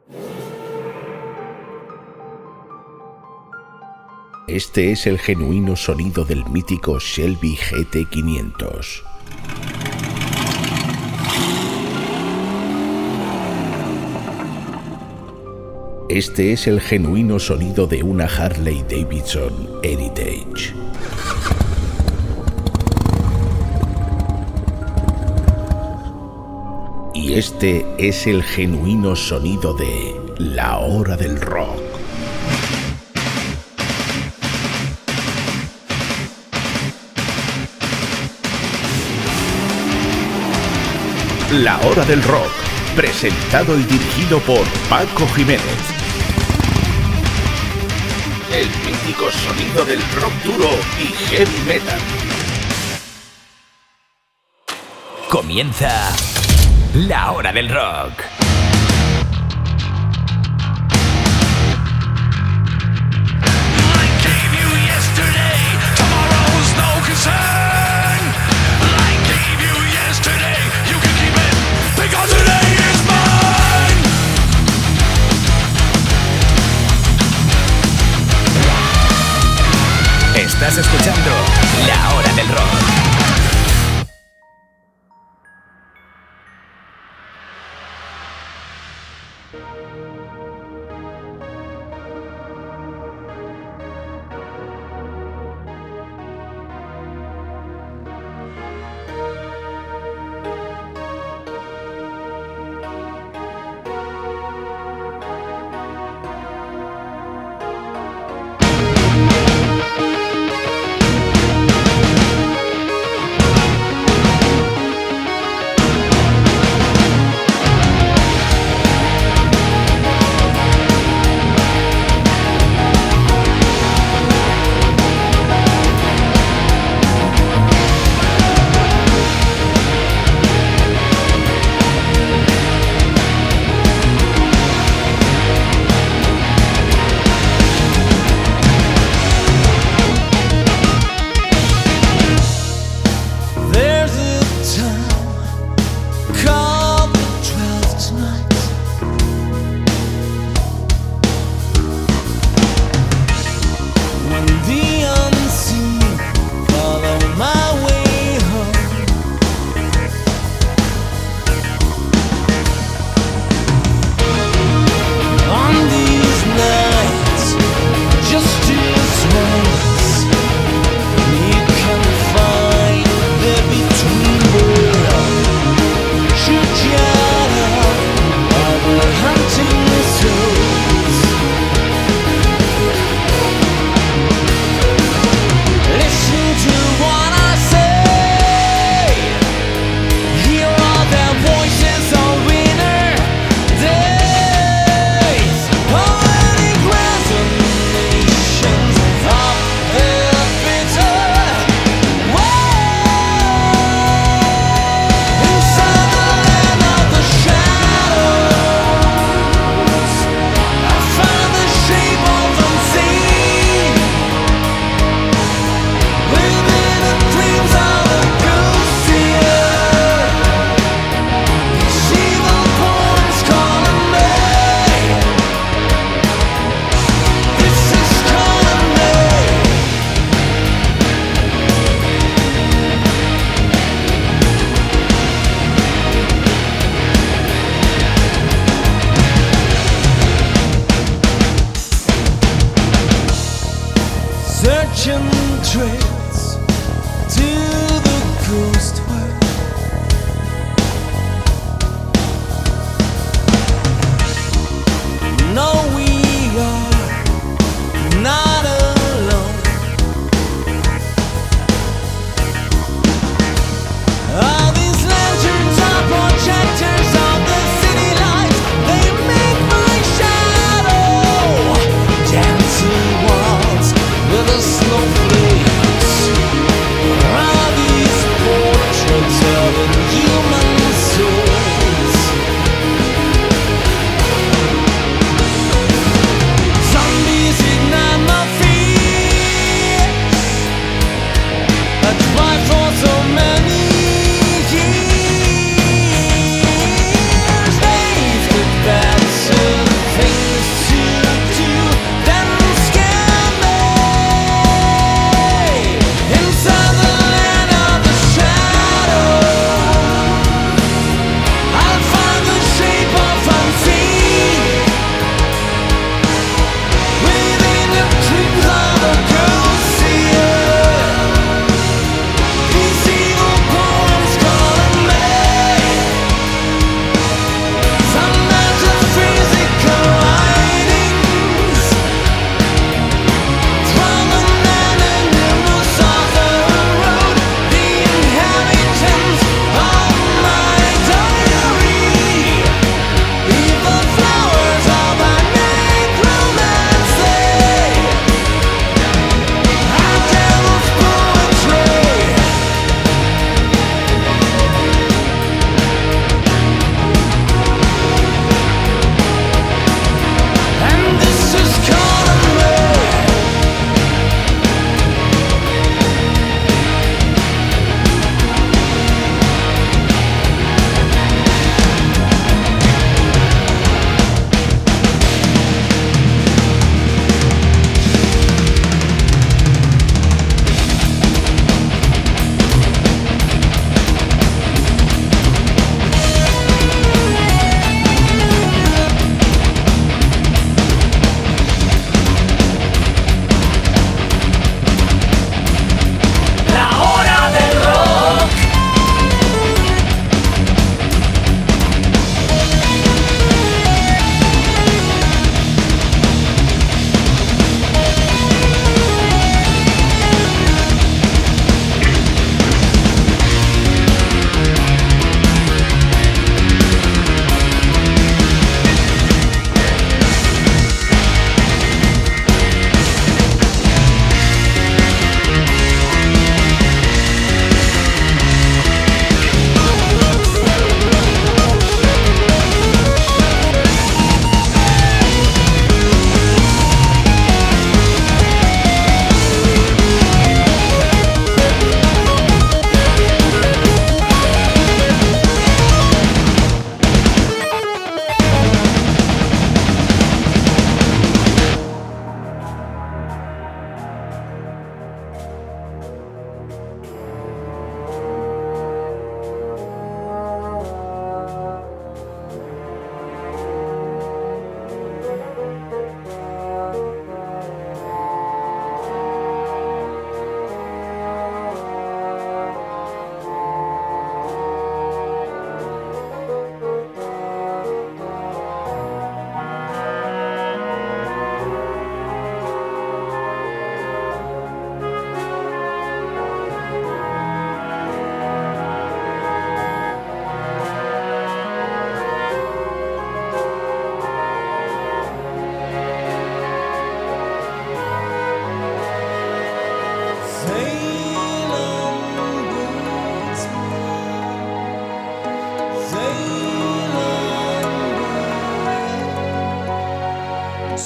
Este es el genuino sonido del mítico Shelby GT500. Este es el genuino sonido de una Harley Davidson Heritage. Y este es el genuino sonido de La Hora del Rock. La Hora del Rock, presentado y dirigido por Paco Jiménez. El mítico sonido del rock duro y heavy metal. Comienza La Hora del Rock. Estás escuchando La Hora del Rock.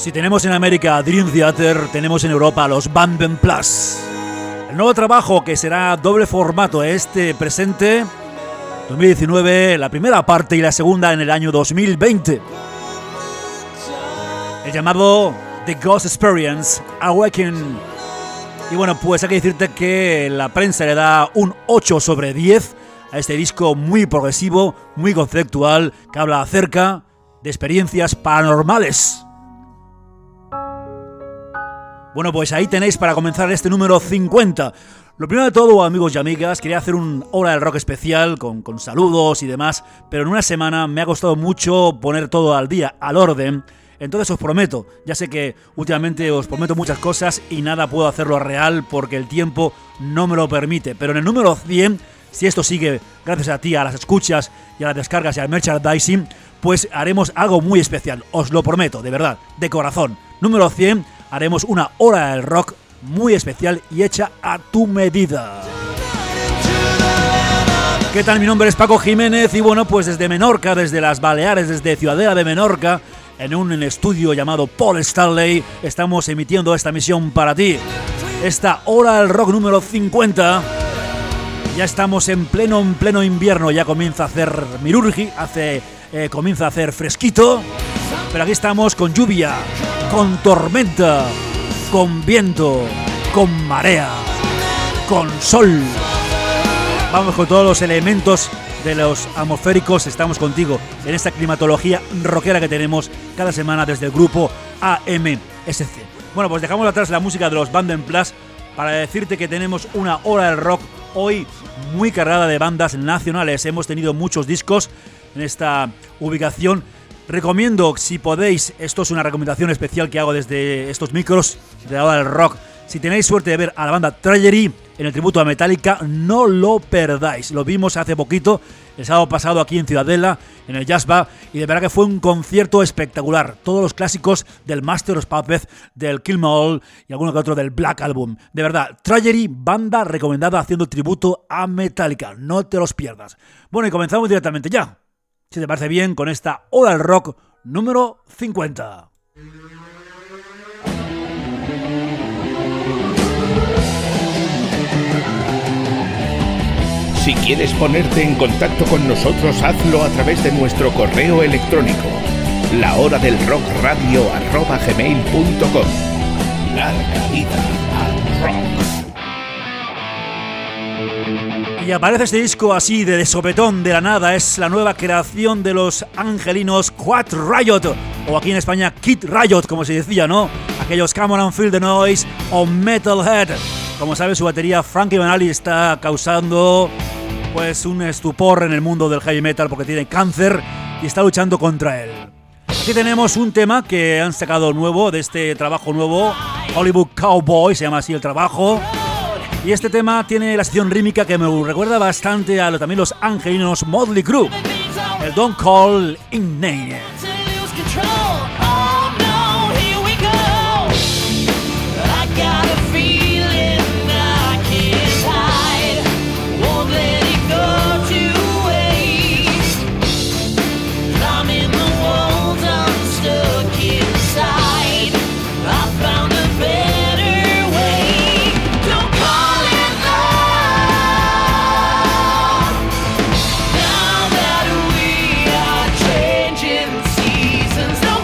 Si tenemos en América Dream Theater, tenemos en Europa los Band Plus. El nuevo trabajo que será doble formato este presente, 2019, la primera parte y la segunda en el año 2020. El llamado The Ghost Experience Awaken. Y bueno, pues hay que decirte que la prensa le da un 8/10 a este disco muy progresivo, muy conceptual, que habla acerca de experiencias paranormales. Bueno, pues ahí tenéis para comenzar este número 50. Lo primero de todo, amigos y amigas, quería hacer un Hora del Rock especial con saludos y demás, pero en una semana me ha costado mucho poner todo al día, al orden. Entonces os prometo, ya sé que últimamente os prometo muchas cosas y nada puedo hacerlo real porque el tiempo no me lo permite, pero en el número 100, si esto sigue gracias a ti, a las escuchas y a las descargas y al merchandising, pues haremos algo muy especial, os lo prometo, de verdad, de corazón. Número 100, haremos una Hora del Rock muy especial y hecha a tu medida. ¿Qué tal? Mi nombre es Paco Jiménez y bueno, pues desde Menorca, desde las Baleares, desde Ciudadela de Menorca, en un estudio llamado Paul Stanley, estamos emitiendo esta misión para ti. Esta Hora del Rock número 50. Ya estamos en pleno invierno, ya comienza a hacer mirurgi, comienza a hacer fresquito, pero aquí estamos con lluvia, con tormenta, con viento, con marea, con sol. Vamos con todos los elementos de los atmosféricos, estamos contigo en esta climatología rockera que tenemos cada semana desde el grupo AMSC. Bueno, pues dejamos atrás la música de los Band Plus para decirte que tenemos una Hora del Rock hoy muy cargada de bandas nacionales. Hemos tenido muchos discos en esta ubicación. Recomiendo, si podéis, esto es una recomendación especial que hago desde estos micros de la Hora del Rock. Si tenéis suerte de ver a la banda Tragedy en el tributo a Metallica, no lo perdáis. Lo vimos hace poquito, el sábado pasado aquí en Ciudadela, en el Jazz Bar, y de verdad que fue un concierto espectacular. Todos los clásicos del Master of Puppets, del Kill 'Em All y alguno que otro del Black Album. De verdad, Tragedy, banda recomendada haciendo tributo a Metallica. No te los pierdas. Bueno, y comenzamos directamente ya, si te parece bien, con esta Hora del Rock número 50. Si quieres ponerte en contacto con nosotros, hazlo a través de nuestro correo electrónico, lahoradelrockradio@gmail.com. Larga vida al rock. Y aparece este disco así de sopetón de la nada. Es la nueva creación de los angelinos Quad Riot, o aquí en España Kid Riot, como se decía, ¿no? Aquellos Come On and Feel the Noise o Metalhead. Como sabes, su batería Frankie Banali está causando pues un estupor en el mundo del heavy metal porque tiene cáncer y está luchando contra él. Aquí tenemos un tema que han sacado nuevo, de este trabajo nuevo, Hollywood Cowboy, se llama así el trabajo. Y este tema tiene la sección rítmica que me recuerda bastante a también los angelinos Motley Crue, el Don't Call In Name. Seasons, no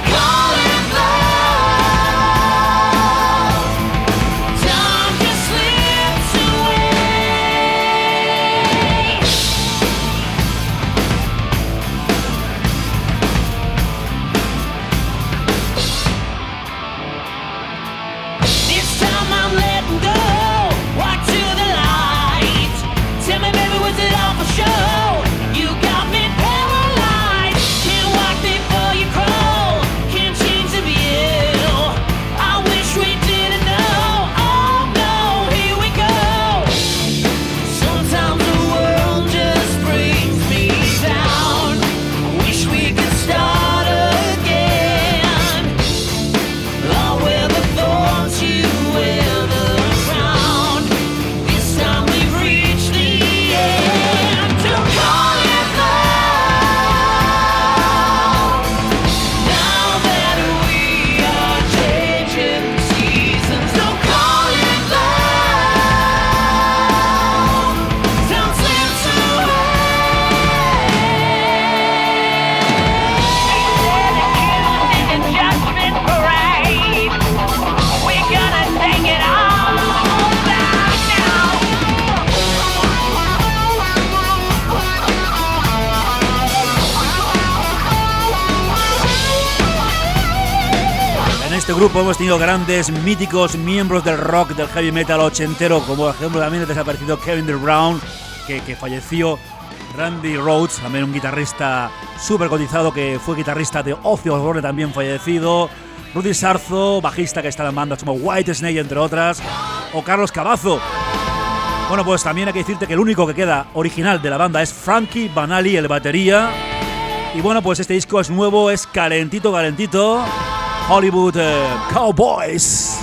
este grupo hemos tenido grandes, míticos miembros del rock, del heavy metal ochentero, como por ejemplo también el desaparecido Kevin Brown, que falleció. Randy Rhoads, también un guitarrista súper cotizado que fue guitarrista de Ozzy Osbourne, también fallecido. Rudy Sarzo, bajista que está en bandas como Whitesnake, entre otras. O Carlos Cavazo. Bueno, pues también hay que decirte que el único que queda original de la banda es Frankie Banali, el batería. Y bueno, pues este disco es nuevo, es calentito. Hollywood Cowboys.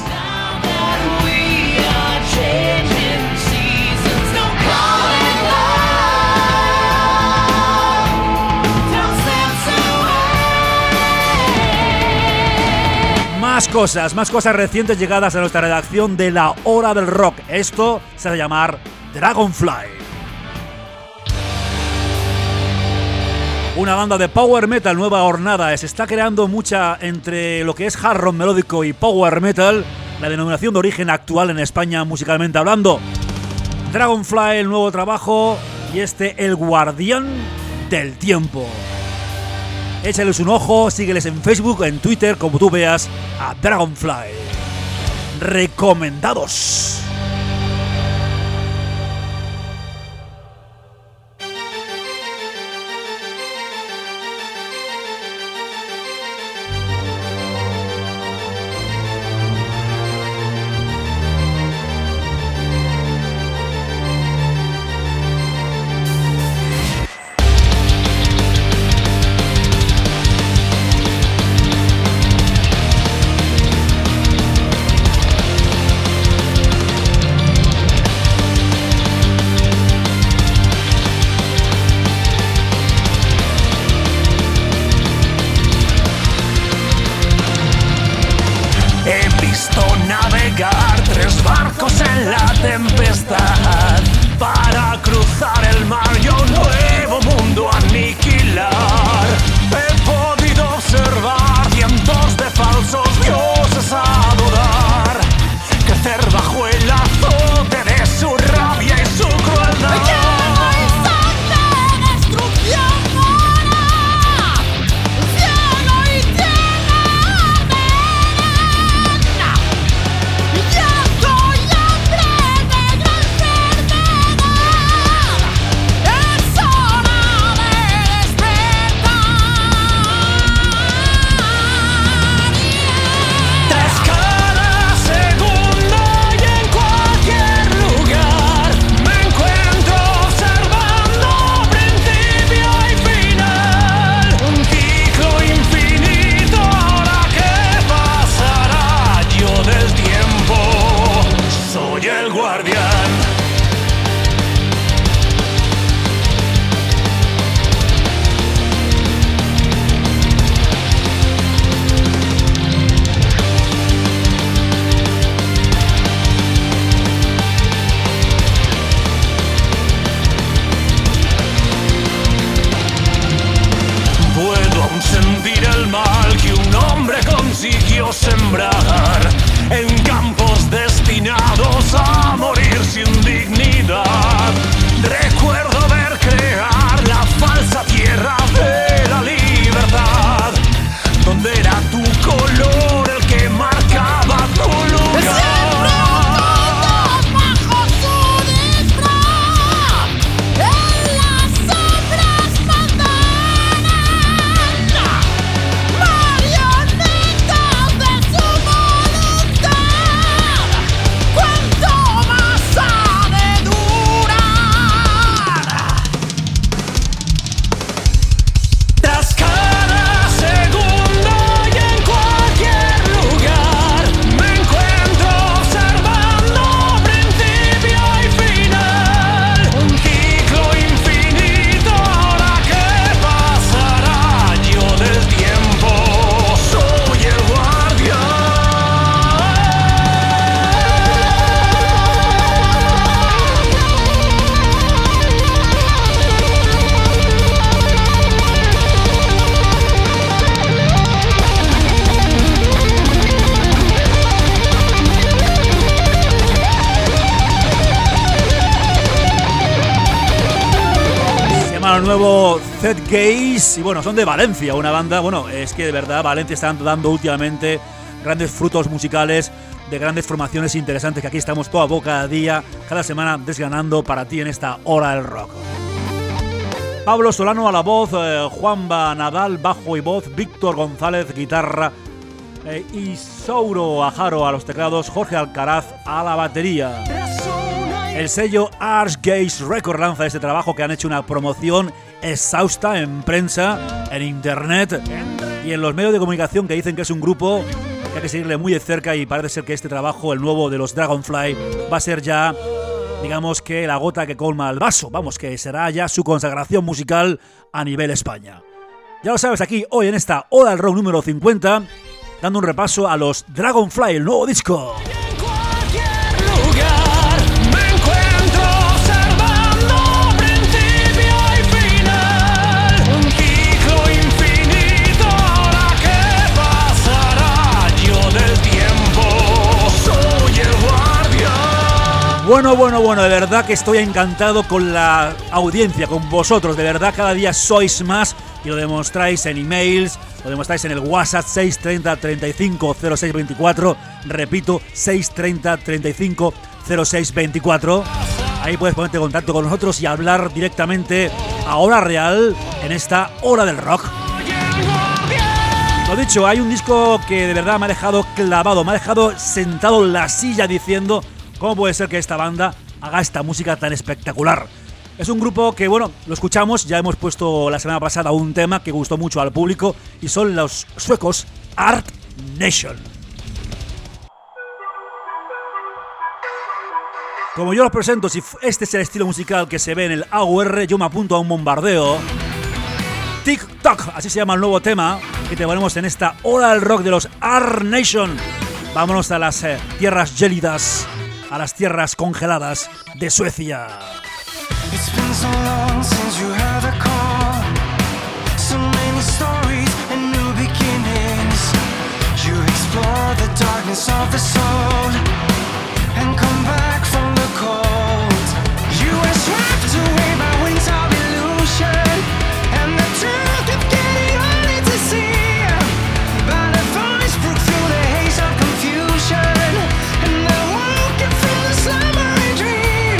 Más cosas recientes llegadas a nuestra redacción de La Hora del Rock. Esto se va a llamar Dragonfly. Una banda de power metal, nueva hornada. Se está creando mucha entre lo que es hard rock melódico y power metal, la denominación de origen actual en España musicalmente hablando. Dragonfly, el nuevo trabajo, y el guardián del tiempo. Échales un ojo, sígueles en Facebook, en Twitter, como tú veas, a Dragonfly. Recomendados. Nuevo Zed Gaze, y bueno, son de Valencia, una banda, bueno, es que de verdad Valencia está dando últimamente grandes frutos musicales, de grandes formaciones interesantes que aquí estamos toda boca cada día, cada semana desgranando para ti en esta hora del rock. Pablo Solano a la voz, Juanba Nadal bajo y voz, Víctor González guitarra, Isauro Ajaro a los teclados, Jorge Alcaraz a la batería. El sello Archgaze Records lanza este trabajo que han hecho una promoción exhausta en prensa, en internet y en los medios de comunicación, que dicen que es un grupo que hay que seguirle muy de cerca, y parece ser que este trabajo, el nuevo de los Dragonfly, va a ser ya, digamos que la gota que colma el vaso, vamos, que será ya su consagración musical a nivel España. Ya lo sabes, aquí hoy en esta Hora del Rock número 50, dando un repaso a los Dragonfly, el nuevo disco. Bueno, de verdad que estoy encantado con la audiencia, con vosotros, de verdad cada día sois más y lo demostráis en emails, lo demostráis en el WhatsApp 630 35 06 24, repito, 630 35 06 24. Ahí puedes ponerte en contacto con nosotros y hablar directamente a hora real en esta Hora del Rock. Lo dicho, hay un disco que de verdad me ha dejado clavado, me ha dejado sentado en la silla diciendo: ¿cómo puede ser que esta banda haga esta música tan espectacular? Es un grupo que, bueno, lo escuchamos, ya hemos puesto la semana pasada un tema que gustó mucho al público, y son los suecos Art Nation. Como yo los presento, si este es el estilo musical que se ve en el AUR, yo me apunto a un bombardeo. TikTok, así se llama el nuevo tema que te ponemos en esta Hora del Rock de los Art Nation. Vámonos a las tierras gélidas, a las tierras congeladas de Suecia. It's been so long since you heard the call. So many stories and new beginnings. You explore the darkness of the soul and come back from the cold. You were swept away by winds of illusion, and the truth kept getting harder to see. But a voice broke through the haze of confusion, and I woke up from the slumbering dream.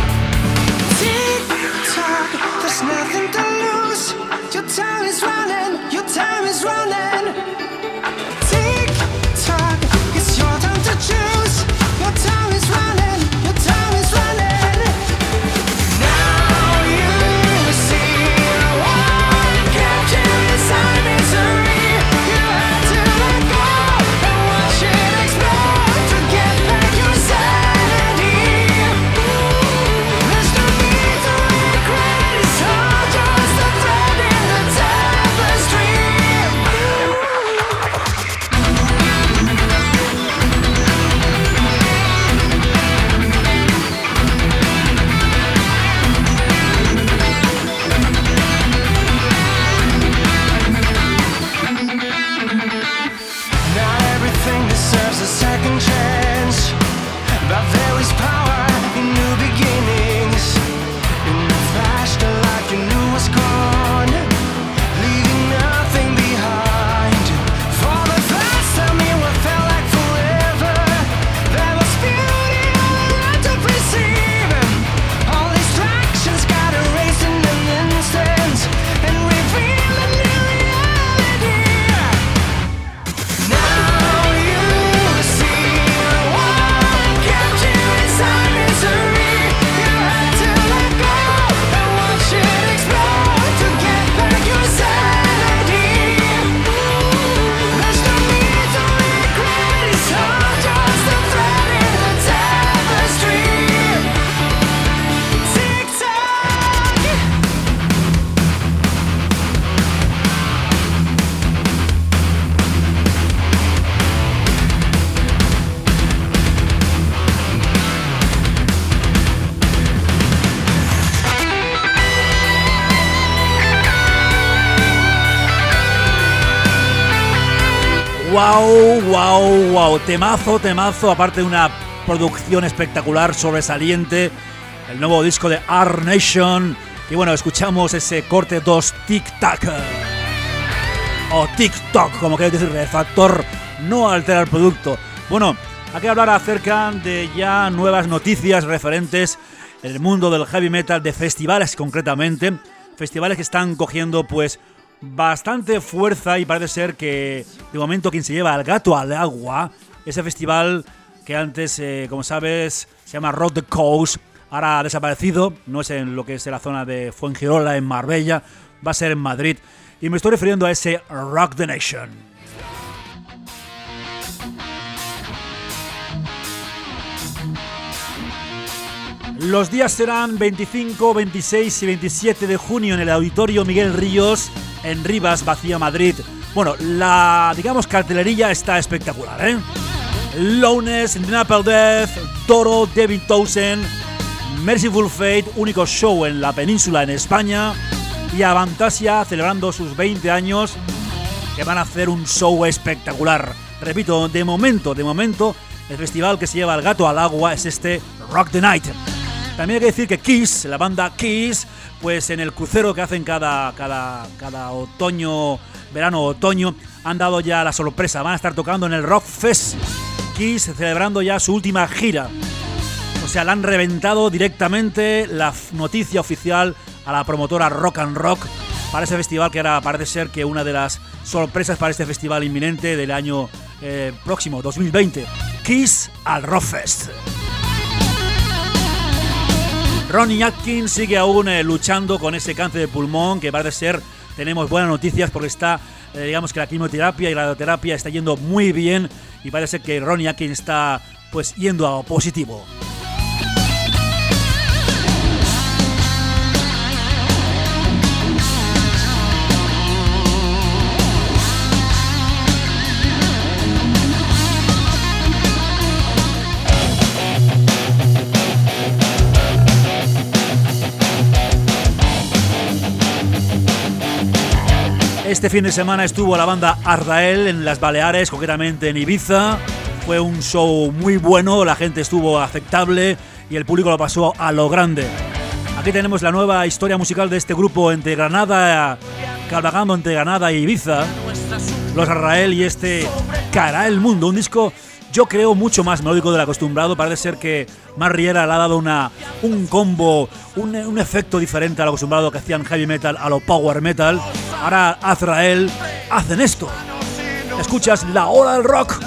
Tick-tock, there's nothing to lose. Your time is running, your time is running. Tick-tock, it's your time to choose. Your time is running, your time is running. Now you see what kept you inside misery. You had to let go and watch it explode to get back your sanity. There's no need to regret, it's all just a thread in the tapestry. Not everything deserves a second chance, but there is power in new beginnings. In a flash, the life you knew was gone, leaving nothing behind. For the first time in what felt like forever, there was beauty all around to perceive. All distractions got erased in an instant and reveal a new reality. Now you see what kept you inside misery. You had to let go and watch it explode to get back your sanity. There's no need to regret, it's all just a thread in the tapestry. Tick-tock. Wow, temazo, aparte de una producción espectacular, sobresaliente, el nuevo disco de Art Nation. Y bueno, escuchamos ese corte 2, Tic Tac, o TikTok, como queréis decir, el factor no altera el producto. Bueno, hay que hablar acerca de ya nuevas noticias referentes en el mundo del heavy metal, de festivales concretamente, festivales que están cogiendo pues bastante fuerza y parece ser que de momento quien se lleva al gato al agua, ese festival que antes, como sabes, se llama Rock the Coast, ahora ha desaparecido, no es en lo que es la zona de Fuengirola, en Marbella, va a ser en Madrid, y me estoy refiriendo a ese Rock the Nation. Los días serán 25, 26 y 27 de junio en el Auditorio Miguel Ríos, en Rivas, Vacía, Madrid. Bueno, la, digamos, cartelería está espectacular, ¿eh? Lowness, Napalm Death, Toro, David Townsend, Merciful Fate, único show en la península en España, y Avantasia celebrando sus 20 años, que van a hacer un show espectacular. Repito, de momento, el festival que se lleva al gato al agua es este Rock the Night. También hay que decir que Kiss, la banda Kiss, pues en el crucero que hacen cada otoño, verano-otoño, han dado ya la sorpresa. Van a estar tocando en el Rock Fest. Kiss celebrando ya su última gira. O sea, le han reventado directamente la noticia oficial a la promotora Rock and Rock para ese festival, que ahora parece ser que una de las sorpresas para este festival inminente del año próximo, 2020. Kiss al Rock Fest. Ronnie Atkins sigue aún luchando con ese cáncer de pulmón, que parece ser, tenemos buenas noticias porque está, digamos que la quimioterapia y la radioterapia está yendo muy bien y parece ser que Ronnie Atkins está pues yendo a positivo. Este fin de semana estuvo la banda Ardael en las Baleares, concretamente en Ibiza. Fue un show muy bueno, la gente estuvo aceptable y el público lo pasó a lo grande. Aquí tenemos la nueva historia musical de este grupo entre Granada, cabalgando entre Granada y Ibiza. Los Ardael y este Caerá el Mundo, un disco yo creo mucho más melódico del acostumbrado. Parece ser que Mark Riera le ha dado un combo, un efecto diferente al acostumbrado que hacían heavy metal a lo power metal. Ahora Azrael hacen esto. Escuchas La Hora del Rock.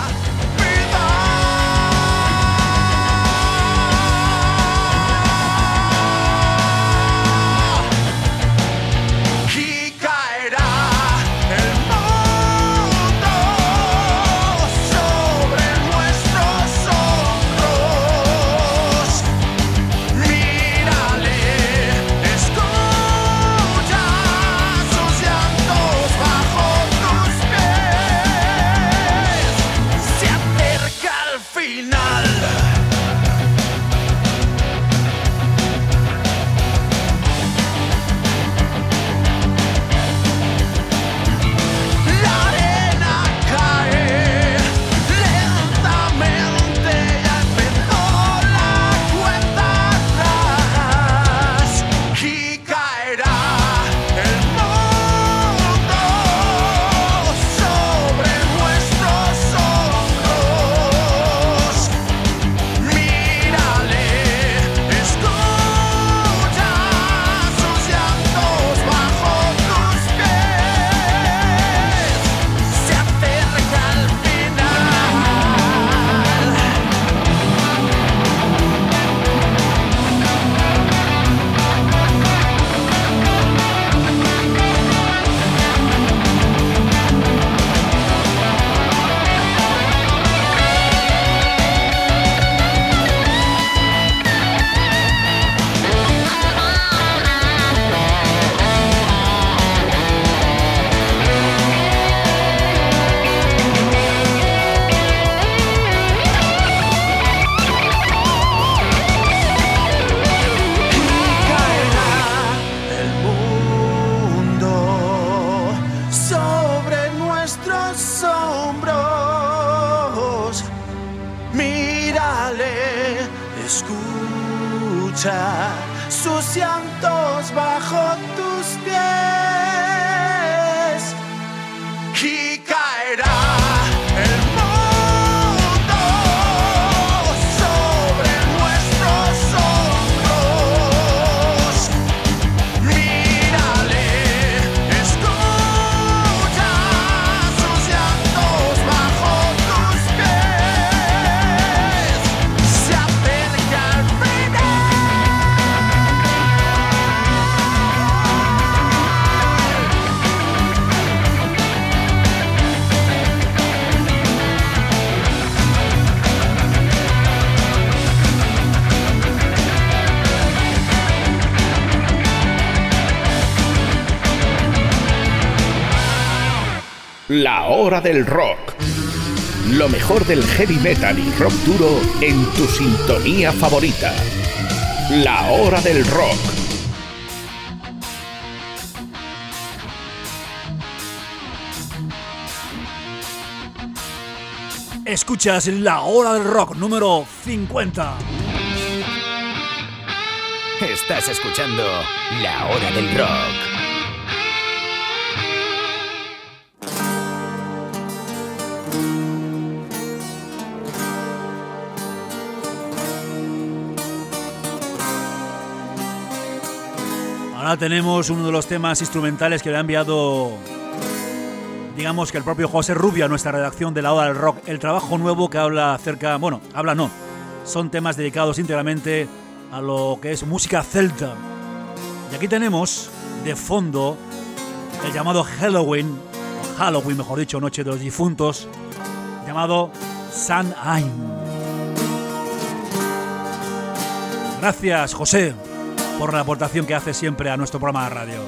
escucha sus llantos bajo tus pies y caerá el La hora del rock. Lo mejor del heavy metal y rock duro en tu sintonía favorita. La hora del rock. Escuchas La hora del rock número 50. Estás escuchando La hora del rock. Ahora tenemos uno de los temas instrumentales que le ha enviado, digamos que el propio José Rubio a nuestra redacción de La hora del rock. El trabajo nuevo que habla acerca, bueno, habla no, son temas dedicados íntegramente a lo que es música celta. Y aquí tenemos de fondo el llamado Halloween mejor dicho, Noche de los Difuntos, llamado Samhain. Gracias, José, por la aportación que hace siempre a nuestro programa de radio.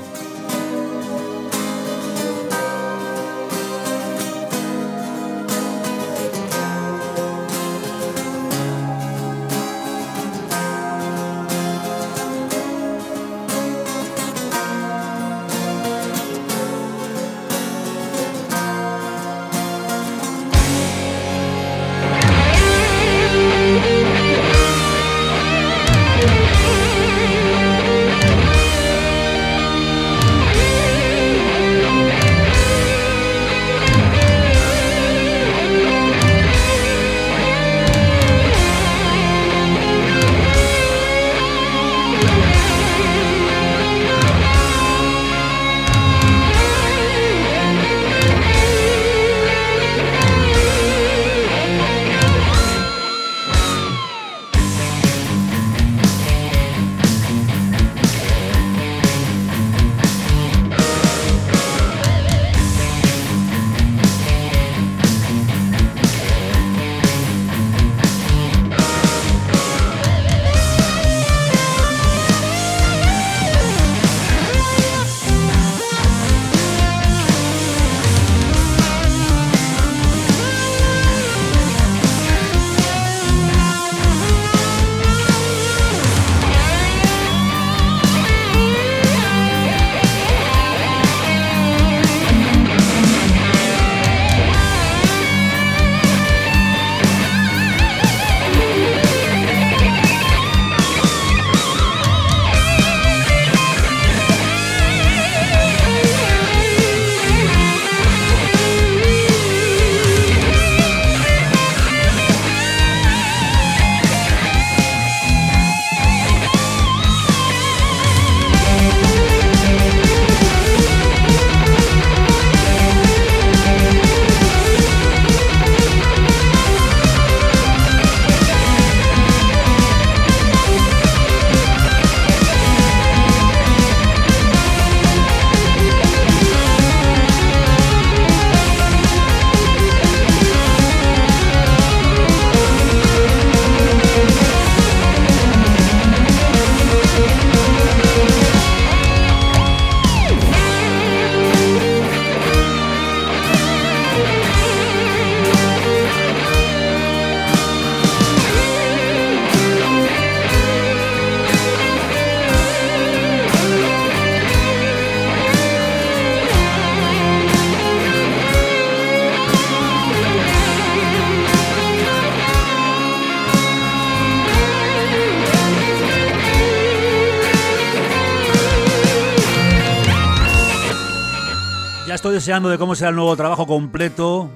Estoy deseando de cómo será el nuevo trabajo completo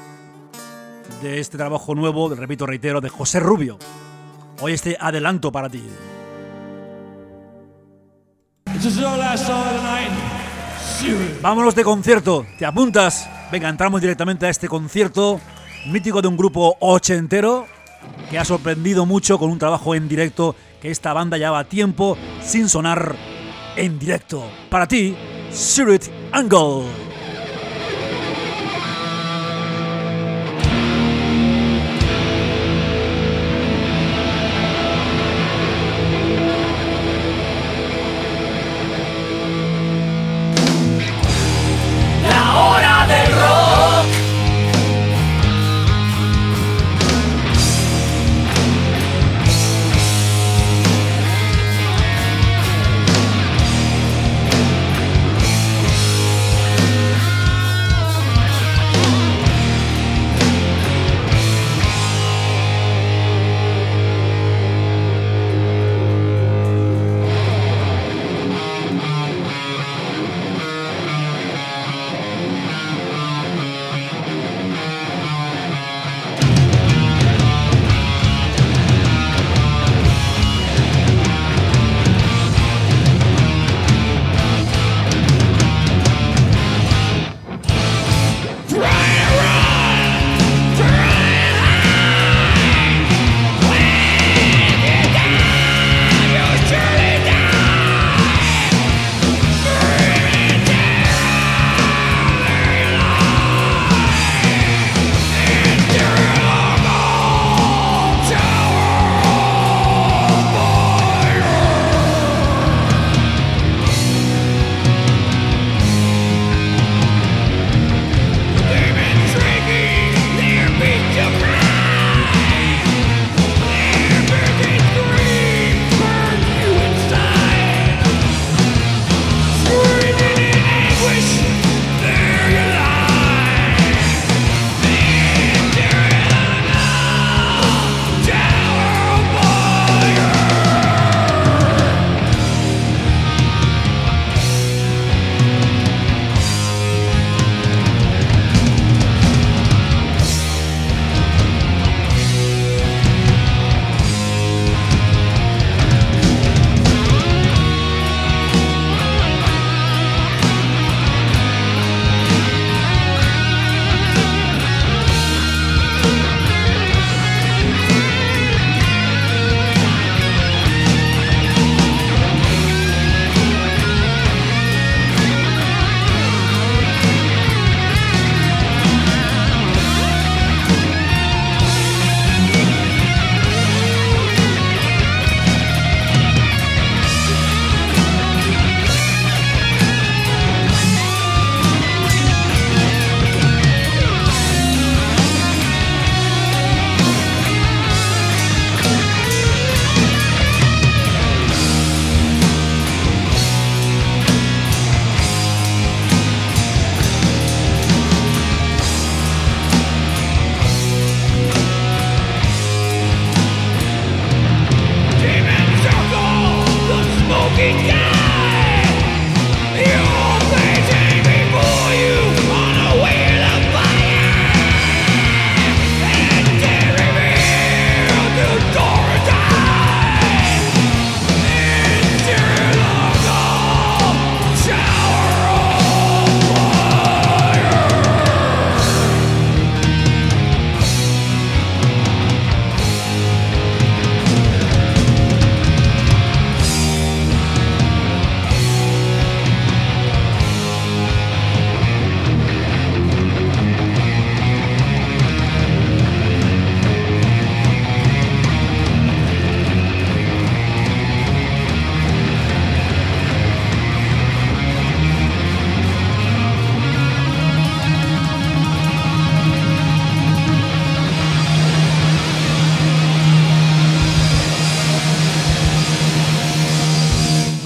de este trabajo nuevo, repito, reitero, de José Rubio. Hoy este adelanto para ti. Vámonos de concierto. ¿Te apuntas? Venga, entramos directamente a este concierto mítico de un grupo ochentero que ha sorprendido mucho con un trabajo en directo que esta banda llevaba tiempo sin sonar en directo. Para ti, Spirit Angle. La hora del rock.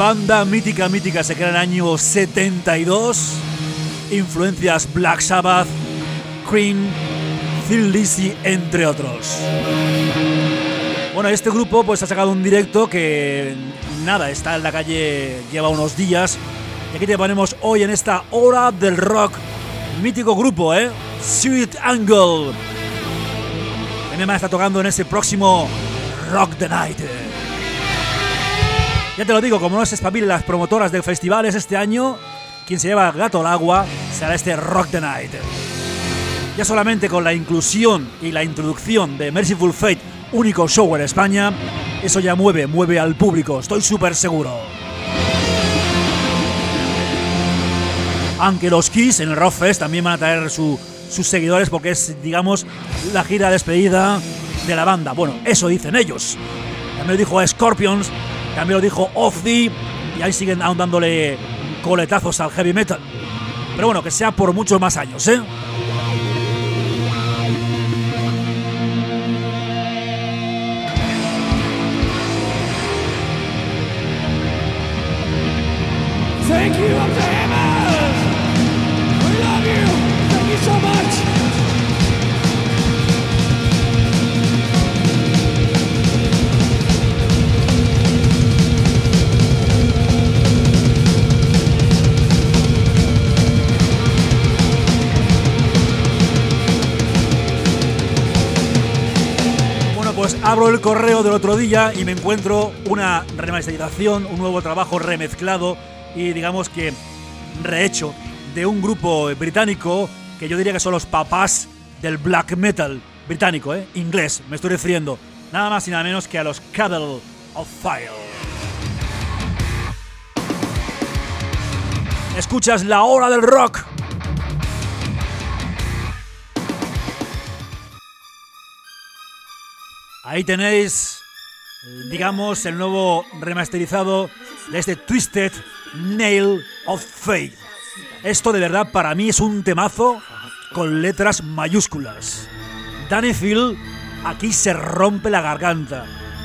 banda mítica se crea en el año 72. Influencias Black Sabbath, Cream, Thin Lizzy, entre otros. Bueno, este grupo pues ha sacado un directo que nada, está en la calle, lleva unos días. Y aquí te ponemos hoy en esta hora del rock. Mítico grupo, Sweet Angle. También está tocando en ese próximo Rock the Night. Ya te lo digo, como no se espabilen las promotoras de festivales este año, quien se lleva gato al agua será este Rock the Night. Ya solamente con la inclusión y la introducción de Mercyful Fate, único show en España, eso ya mueve al público, estoy súper seguro. Aunque los Kiss en el Rock Fest también van a traer sus seguidores porque es, digamos, la gira de despedida de la banda. Bueno, eso dicen ellos. También lo dijo Scorpions, también lo dijo Ozzy, y ahí siguen aún dándole coletazos al heavy metal. Pero bueno, que sea por muchos más años, Thank you, famous. We love you. Thank you so much. Bueno, pues abro el correo del otro día y me encuentro una remasterización, un nuevo trabajo remezclado y digamos que rehecho de un grupo británico que yo diría que son los papás del black metal británico, inglés, me estoy refiriendo nada más y nada menos que a los Cradle of Fire. Escuchas La Hora del Rock. Ahí tenéis, digamos, el nuevo remasterizado de este Twisted Nail of Fate. Esto de verdad para mí es un temazo con letras mayúsculas. Danny Field aquí se rompe la garganta.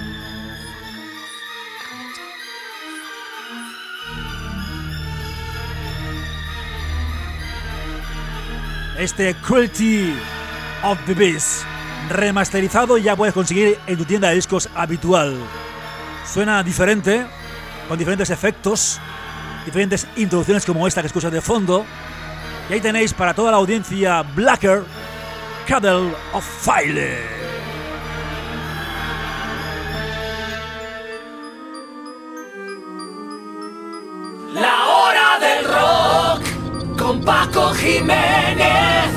Este Cruelty of the Beast remasterizado ya puedes conseguir en tu tienda de discos habitual. Suena diferente, con diferentes efectos, diferentes introducciones como esta que escuchas de fondo. Y ahí tenéis para toda la audiencia Blacker, Cradle of Fire. La Hora del Rock con Paco Jiménez.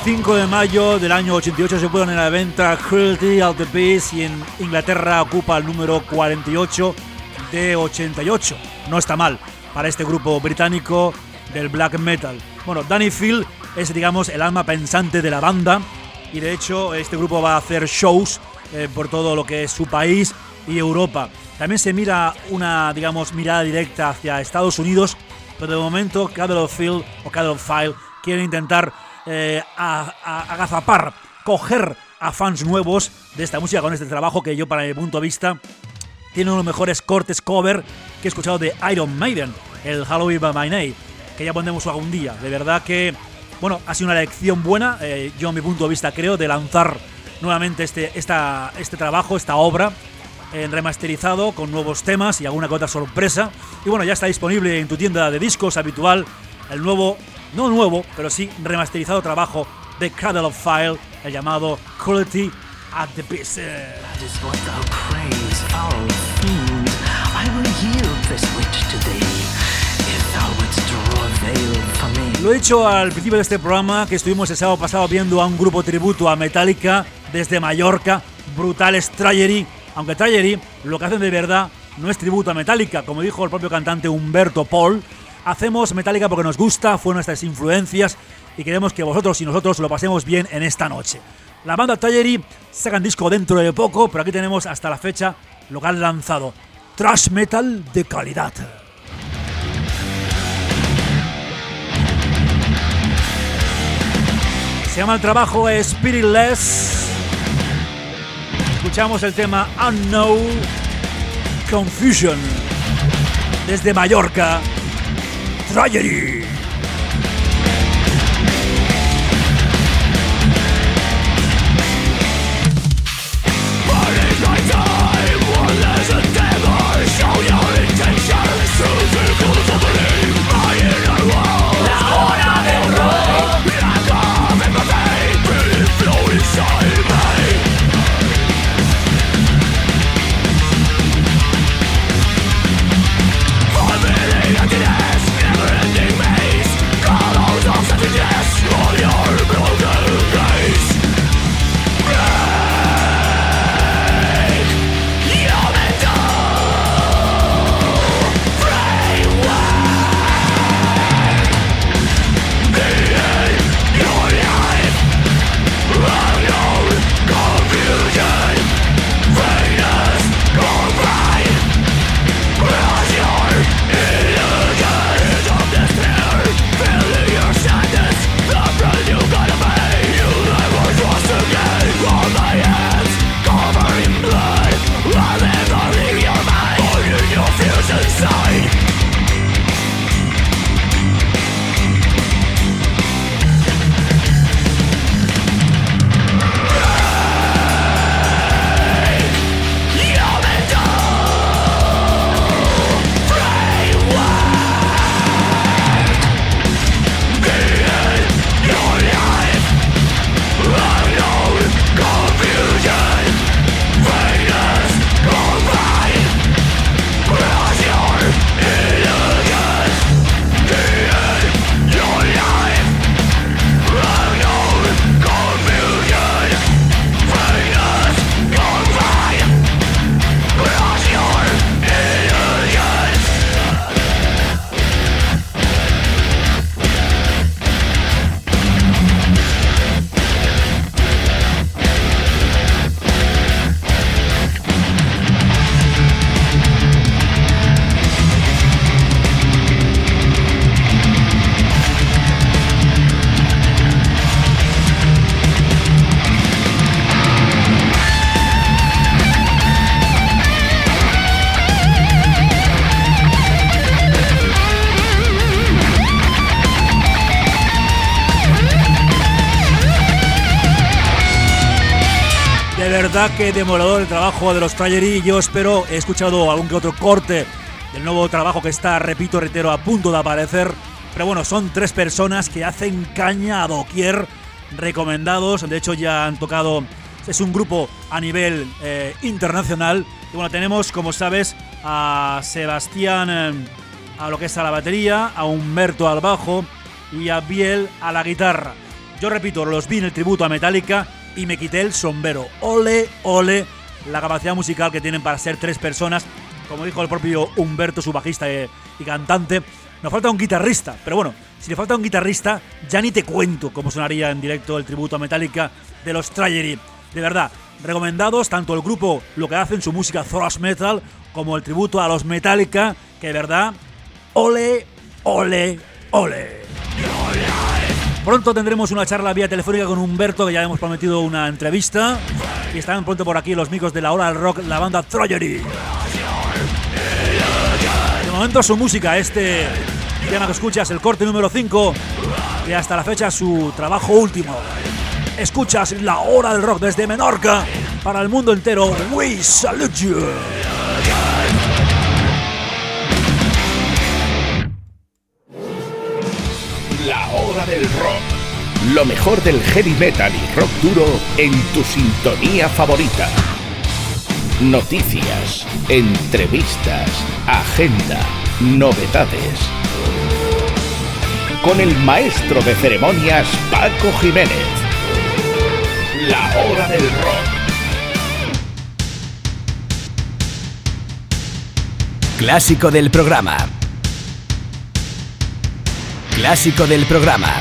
5 de mayo del año 88 se pone en la venta Cruelty of the Beast y en Inglaterra ocupa el número 48 de 88. No está mal para este grupo británico del black metal. Bueno, Danny Field es, digamos, el alma pensante de la banda y de hecho este grupo va a hacer shows por todo lo que es su país y Europa. También se mira una, digamos, mirada directa hacia Estados Unidos, pero de momento Cradle of Filth o Cradle of Filth quieren intentar agazapar, coger a fans nuevos de esta música con este trabajo que yo, para mi punto de vista, tiene uno de los mejores cortes cover que he escuchado de Iron Maiden, el Halloween by My Name, que ya pondremos algún día. De verdad que, bueno, ha sido una lección buena, yo a mi punto de vista creo, de lanzar nuevamente este trabajo, esta obra, remasterizado con nuevos temas y alguna que otra sorpresa. Y bueno, ya está disponible en tu tienda de discos habitual el nuevo, no nuevo, pero sí remasterizado trabajo de Cradle of Filth, el llamado Cruelty at the Beast. Lo he dicho al principio de este programa, que estuvimos el sábado pasado viendo a un grupo tributo a Metallica desde Mallorca, Brutales Tragedy. Aunque Tragedy lo que hacen de verdad no es tributo a Metallica, como dijo el propio cantante Humberto Paul. Hacemos Metallica porque nos gusta, fue nuestras influencias y queremos que vosotros y nosotros lo pasemos bien en esta noche. La banda Tragedy sacan disco dentro de poco, pero aquí tenemos hasta la fecha lo que han lanzado: thrash metal de calidad. Se llama el trabajo Spiritless. Escuchamos el tema Unknown Confusion desde Mallorca. Tragedy. Que demoledor el trabajo de los Tragedy. Yo espero, he escuchado algún que otro corte del nuevo trabajo que está, repito, reitero, a punto de aparecer. Pero bueno, son 3 personas que hacen caña a doquier, recomendados. De hecho, ya han tocado, es un grupo a nivel internacional. Y bueno, tenemos, como sabes, a Sebastián a lo que es a la batería, a Humberto al bajo y a Biel a la guitarra. Yo repito, los vi en el tributo a Metallica y me quité el sombrero. Ole, ole, la capacidad musical que tienen para ser 3 personas. Como dijo el propio Humberto, su bajista y cantante, nos falta un guitarrista. Pero bueno, si le falta un guitarrista, ya ni te cuento cómo sonaría en directo el tributo a Metallica de los Tragedy. De verdad, recomendados tanto el grupo, lo que hacen, su música thrash metal, como el tributo a los Metallica, que de verdad, ole, ole, ole. Pronto tendremos una charla vía telefónica con Humberto, que ya hemos prometido una entrevista. Y estarán pronto por aquí los micos de la hora del rock, la banda Tragedy. De momento su música, este tema que escuchas, el corte número 5, y hasta la fecha su trabajo último. Escuchas la hora del rock desde Menorca para el mundo entero. We salute you. La hora del rock. Lo mejor del heavy metal y rock duro en tu sintonía favorita. Noticias, entrevistas, agenda, novedades. Con el maestro de ceremonias Paco Jiménez. La hora del rock. Clásico del programa. Clásico del programa.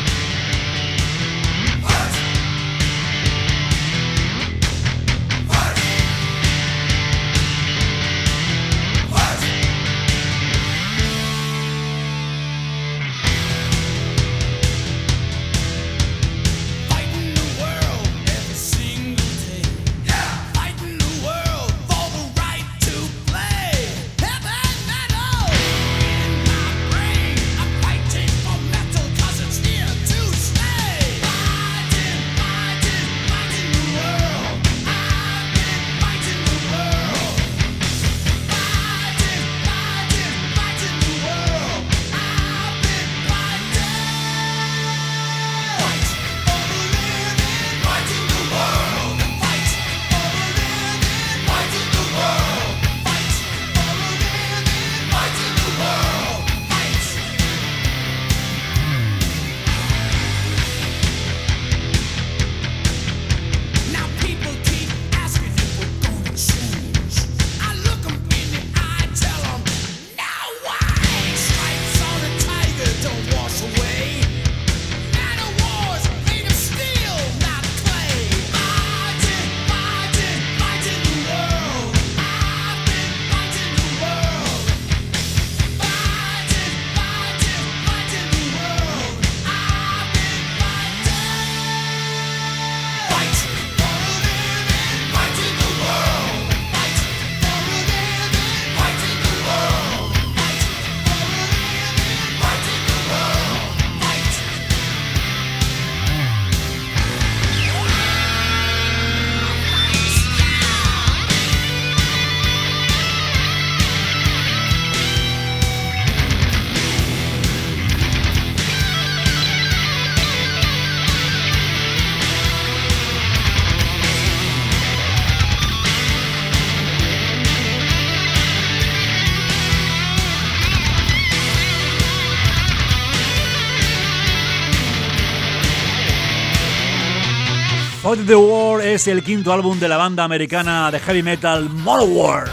Fight the War es el quinto álbum de la banda americana de heavy metal Manowar.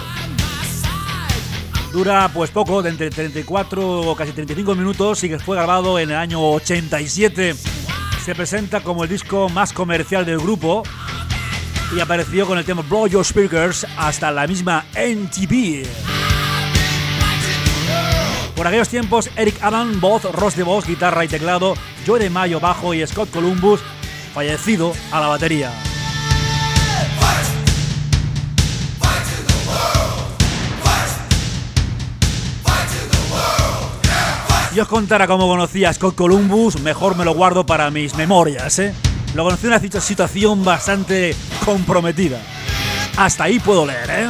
Dura pues poco, de entre 34 o casi 35 minutos, y que fue grabado en el año 87. Se presenta como el disco más comercial del grupo y apareció con el tema Blow Your Speakers hasta la misma MTV. Por aquellos tiempos, Eric Adam, voz, Ross de voz, guitarra y teclado, Joe de Mayo, bajo y Scott Columbus, fallecido, a la batería. Yo os contara cómo conocí a Scott Columbus, mejor me lo guardo para mis memorias, ¿eh? Lo conocí en una situación bastante comprometida. Hasta ahí puedo leer, ¿eh?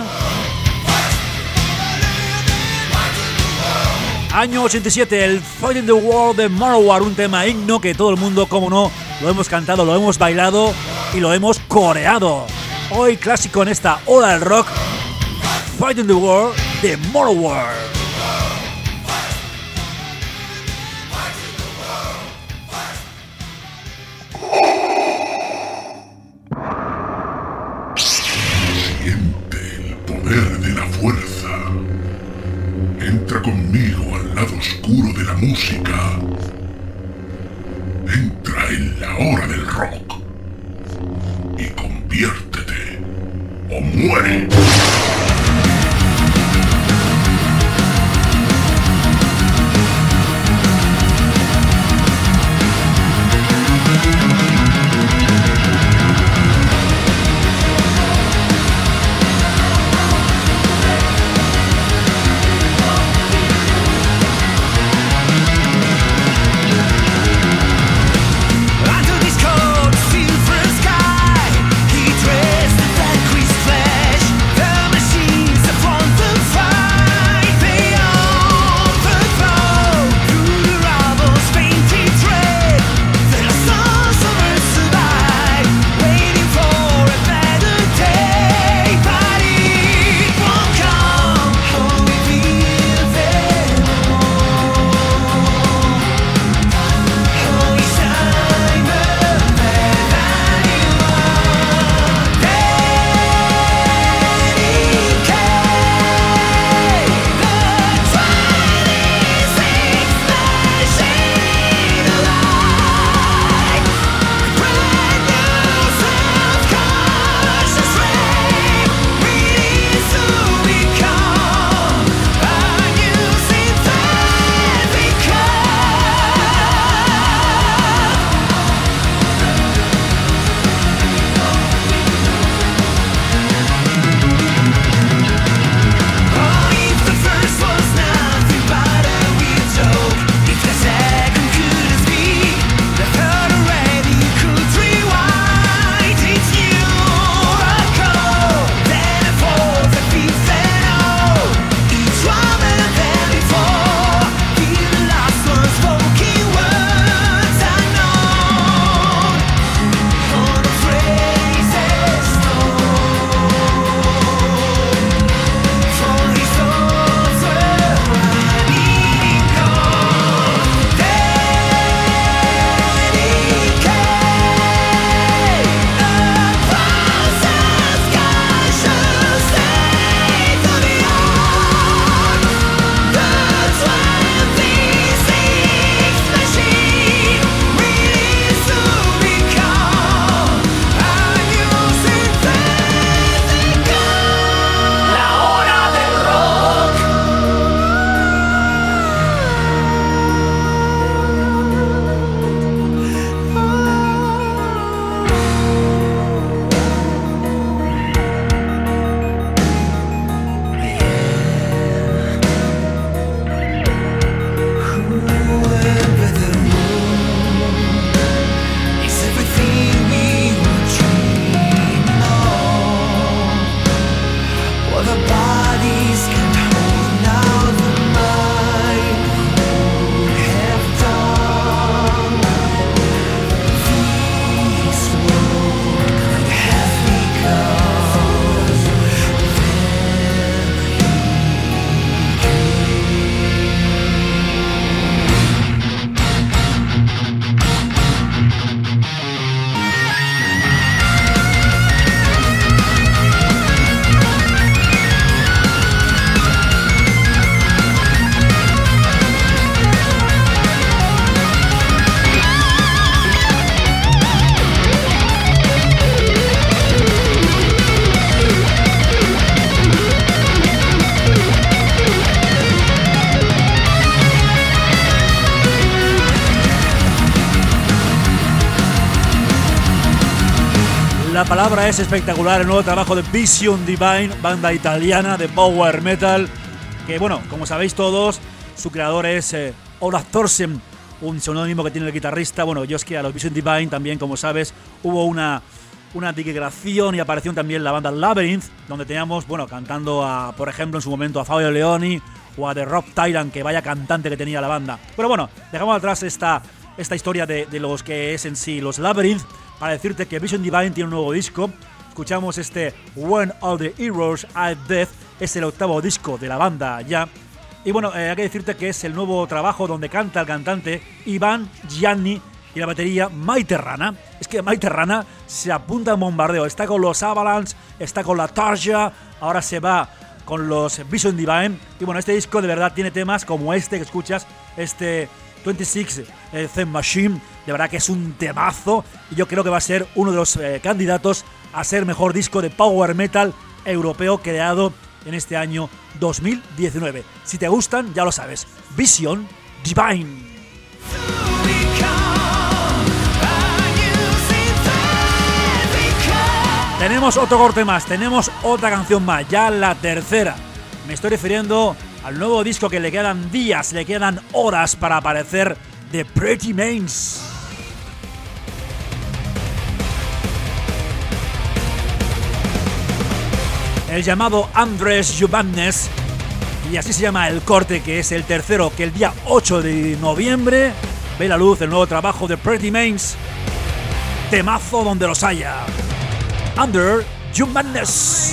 Año 87, el Fighting the War de Manowar, un tema himno que todo el mundo, como no, lo hemos cantado, lo hemos bailado y lo hemos coreado. Hoy clásico en esta hora del rock, Fighting the War de Manowar. Entra conmigo al lado oscuro de la música. Entra en la hora del rock. Y conviértete o muere. La palabra es espectacular, el nuevo trabajo de Vision Divine, banda italiana de power metal, que bueno, como sabéis todos, su creador es Olaf Thorsen, un seudónimo que tiene el guitarrista. Bueno, yo es que a los Vision Divine también, como sabes, hubo una digresión y aparición también la banda Labyrinth, donde teníamos, bueno, cantando a, por ejemplo, en su momento a Fabio Leoni o a The Rock Tyrant, que vaya cantante que tenía la banda. Pero bueno, dejamos atrás esta historia de los que es en sí los Labyrinth, para decirte que Vision Divine tiene un nuevo disco. Escuchamos este When All the Heroes Are Dead, es el octavo disco de la banda ya. Y bueno, hay que decirte que es el nuevo trabajo donde canta el cantante Iván Gianni y la batería Maite Rana. Es que Maite Rana se apunta a un bombardeo, está con los Avalanche, está con la Tarja, ahora se va con los Vision Divine. Y bueno, este disco de verdad tiene temas como este que escuchas, este 26 Zen Machine. De verdad que es un temazo y yo creo que va a ser uno de los candidatos a ser mejor disco de power metal europeo creado en este año 2019. Si te gustan, ya lo sabes, Vision Divine. Tenemos otro corte más, tenemos otra canción más, ya la tercera. Me estoy refiriendo al nuevo disco que le quedan días, le quedan horas para aparecer, de Pretty Mains. El llamado Andres Johannes, y así se llama el corte, que es el tercero, que el día 8 de noviembre ve la luz el nuevo trabajo de Pretty Mains. Temazo donde los haya. Under Johannes.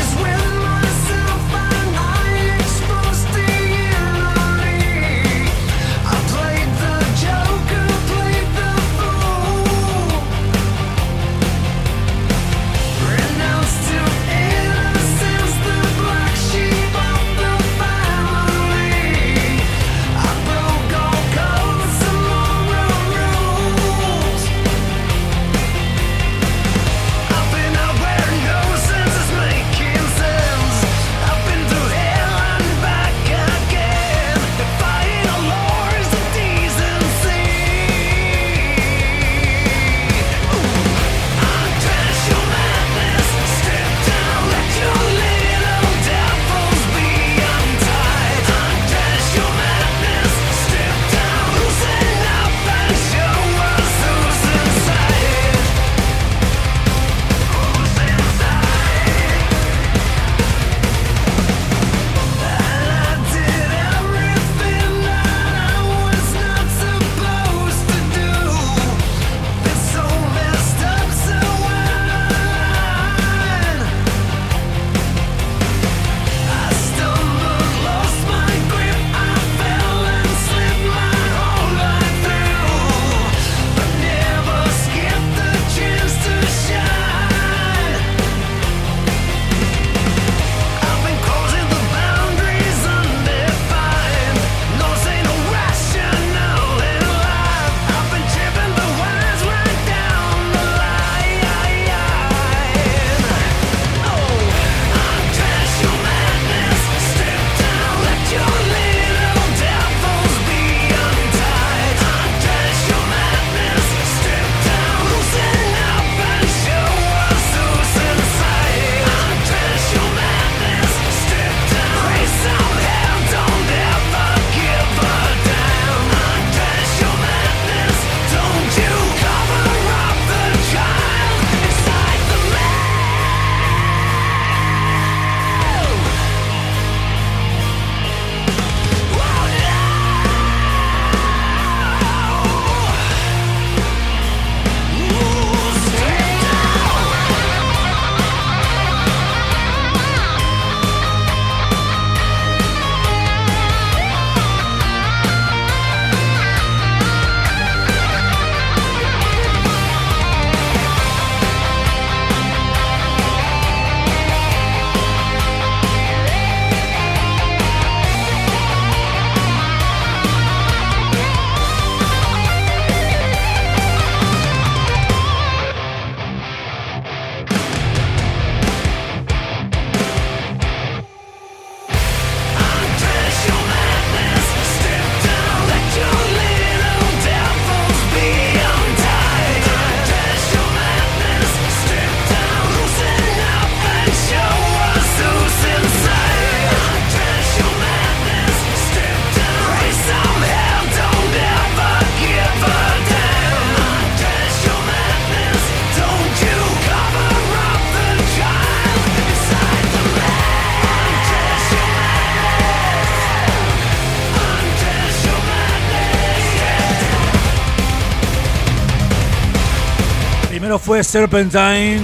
Primero fue Serpentine,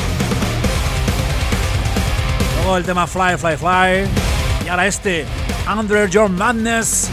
luego el tema Fly, Fly, Fly, y ahora este, Under Your Madness.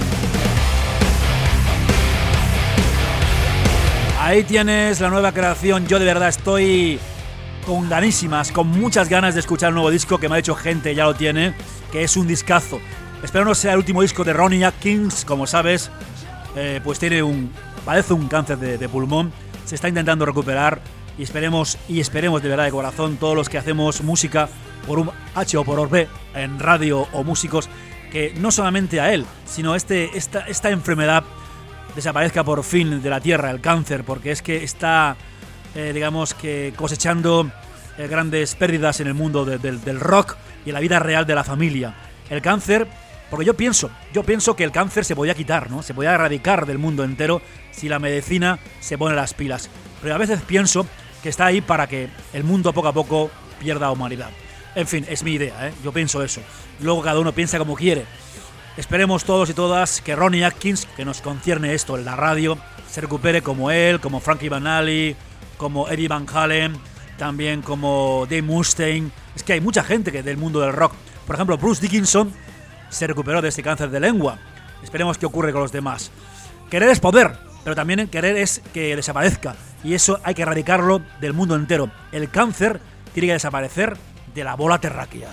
Ahí tienes la nueva creación. Yo de verdad estoy con ganísimas, con muchas ganas de escuchar el nuevo disco, que me ha dicho gente, ya lo tiene. que es un discazo. Espero no sea el último disco de Ronnie Atkins, como sabes, pues padece un cáncer de pulmón, se está intentando recuperar y esperemos de verdad de corazón todos los que hacemos música por un H o por B en radio o músicos, que no solamente a él, sino esta enfermedad desaparezca por fin de la tierra, el cáncer, porque es que está, digamos que cosechando grandes pérdidas en el mundo del rock y en la vida real de la familia. El cáncer, porque yo pienso que el cáncer se podía quitar, ¿no? Se podía erradicar del mundo entero si la medicina se pone las pilas. Pero a veces pienso que está ahí para que el mundo poco a poco pierda humanidad. En fin, es mi idea, ¿eh? Yo pienso eso. Luego cada uno piensa como quiere. Esperemos todos y todas que Ronnie Atkins, que nos concierne esto en la radio, se recupere como él, como Frankie Banali, como Eddie Van Halen, también como Dave Mustaine. Es que hay mucha gente que del mundo del rock. Por ejemplo, Bruce Dickinson se recuperó de este cáncer de lengua. Esperemos que ocurra con los demás. Querer es poder, pero también querer es que desaparezca. Y eso hay que erradicarlo del mundo entero. El cáncer tiene que desaparecer de la bola terráquea.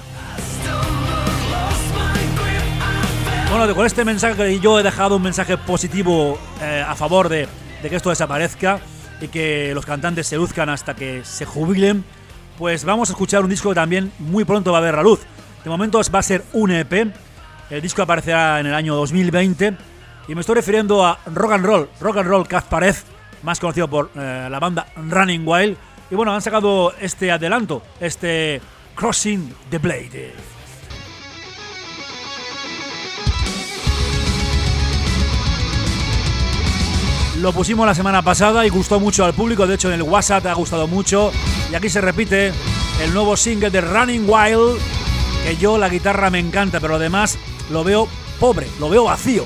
Bueno, con este mensaje yo he dejado un mensaje positivo a favor de que esto desaparezca y que los cantantes se luzcan hasta que se jubilen. Pues vamos a escuchar un disco que también muy pronto va a ver la luz. De momento va a ser un EP. El disco aparecerá en el año 2020 y me estoy refiriendo a Rock and Roll Kasparov, más conocido por la banda Running Wild. Y bueno, han sacado este adelanto, este Crossing the Blade. Lo pusimos la semana pasada y gustó mucho al público, de hecho en el WhatsApp ha gustado mucho. Y aquí se repite el nuevo single de Running Wild, que yo la guitarra me encanta, pero lo demás lo veo pobre, lo veo vacío.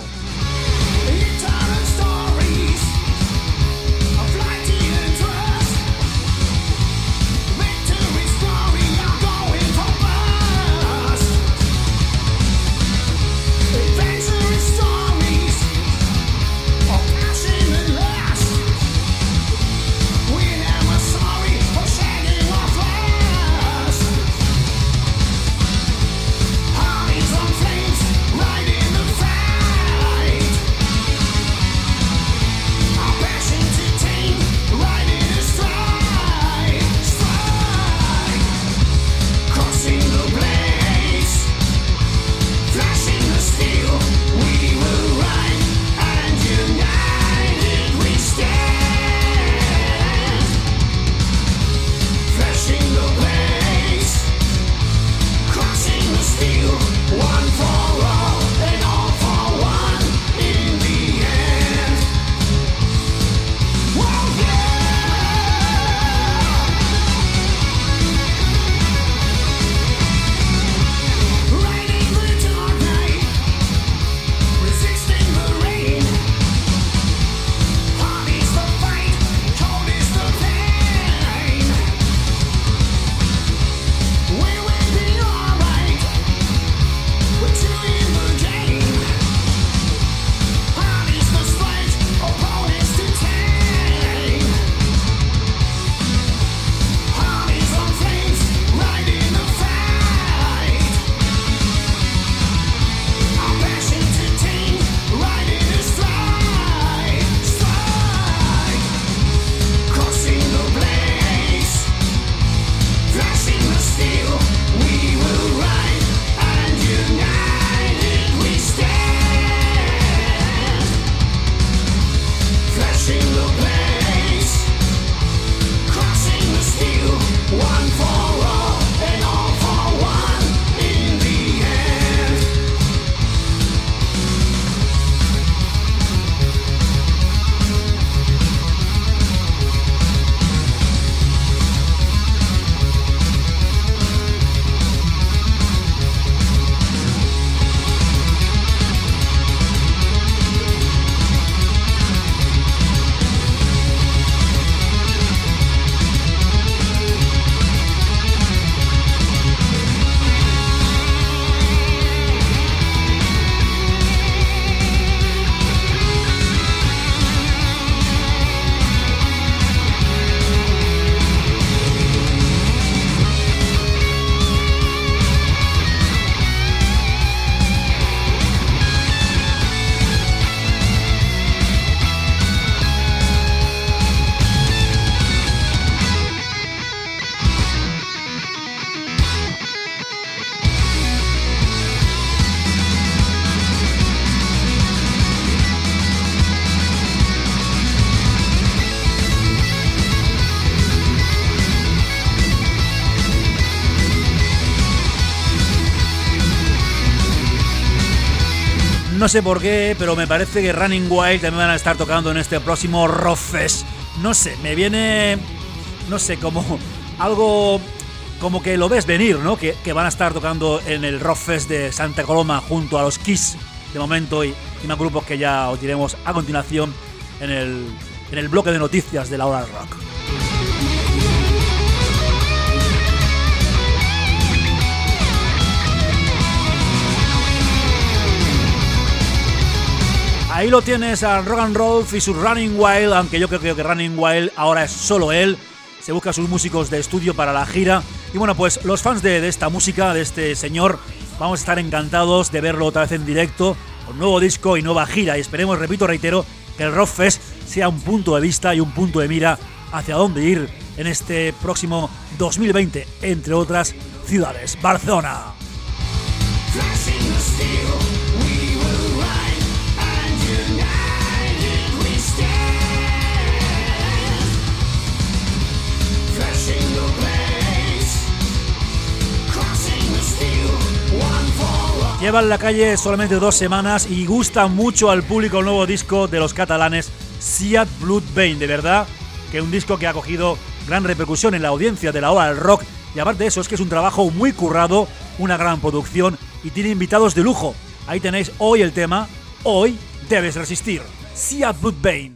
Flames, right in the fire. No sé por qué, pero me parece que Running Wild también van a estar tocando en este próximo Rockfest. No sé, me viene, no sé, como algo como que lo ves venir, ¿no? Que van a estar tocando en el Rockfest de Santa Coloma junto a los Kiss de momento y más grupos que ya os diremos a continuación en el bloque de noticias de la hora del rock. Ahí lo tienes a Rock and Roll y su Running Wild, aunque yo creo que Running Wild ahora es solo él. Se busca a sus músicos de estudio para la gira. Y bueno, pues los fans de esta música, de este señor, vamos a estar encantados de verlo otra vez en directo, con nuevo disco y nueva gira. Y esperemos, repito, reitero, que el Rockfest sea un punto de vista y un punto de mira hacia dónde ir en este próximo 2020, entre otras ciudades. Barcelona. Lleva en la calle solamente 2 semanas y gusta mucho al público el nuevo disco de los catalanes Seat Bloodbane. De verdad que un disco que ha cogido gran repercusión en la audiencia de la hora del rock. Y aparte de eso, es que es un trabajo muy currado, una gran producción y tiene invitados de lujo. Ahí tenéis hoy el tema, Hoy debes resistir, Seat Bloodbane.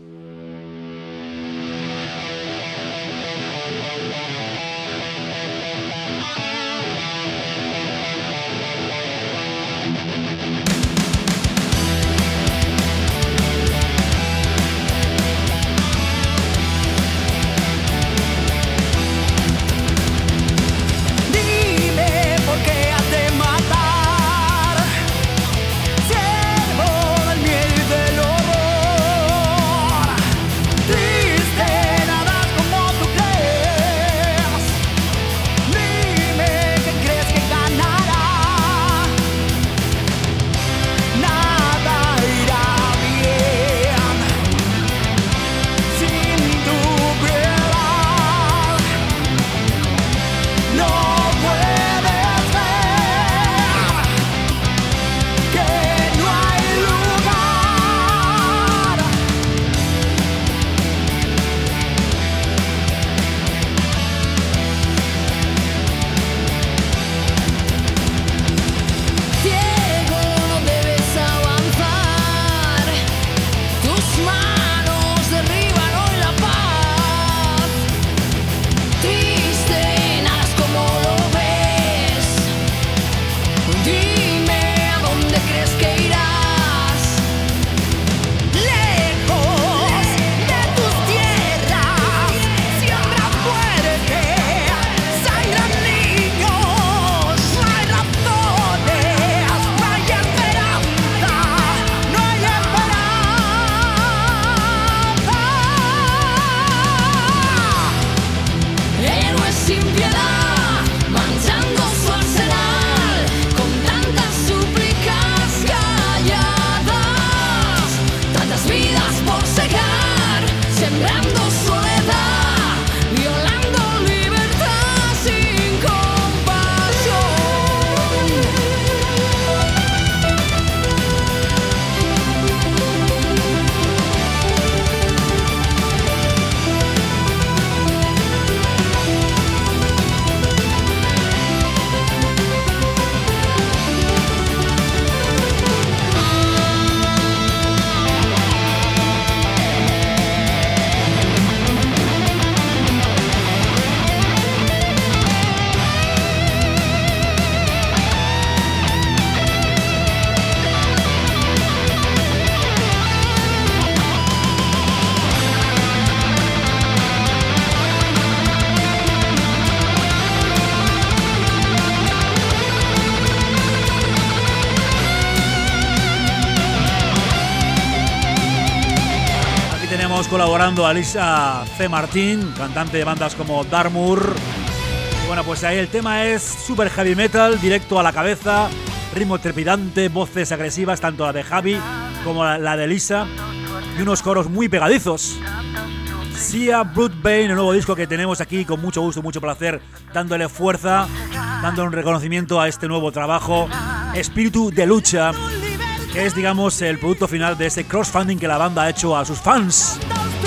Colaborando a Lisa C. Martín, cantante de bandas como Darmour. Y bueno, pues ahí el tema es super heavy metal, directo a la cabeza, ritmo trepidante, voces agresivas, tanto la de Javi como la de Lisa, y unos coros muy pegadizos. Seat Bloodbane, el nuevo disco que tenemos aquí con mucho gusto, mucho placer, dándole fuerza, dándole un reconocimiento a este nuevo trabajo, espíritu de lucha. que es, digamos, el producto final de ese crowdfunding que la banda ha hecho a sus fans.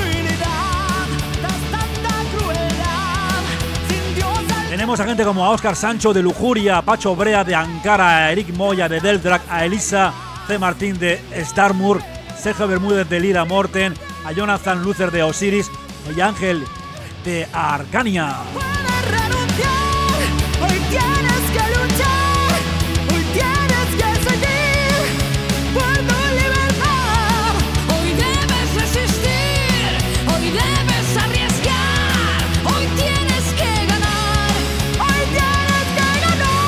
Tenemos a gente como a Óscar Sancho de Lujuria, a Pacho Brea de Ankara, a Eric Moya de Deldrak, a Elisa C. Martín de Starmur, Sergio Bermúdez de Lira Morten, a Jonathan Luther de Osiris y Ángel de Arcania. Hoy tienes que luchar, hoy tienes que seguir por tu libertad. Hoy debes resistir, hoy debes arriesgar. Hoy tienes que ganar, hoy tienes que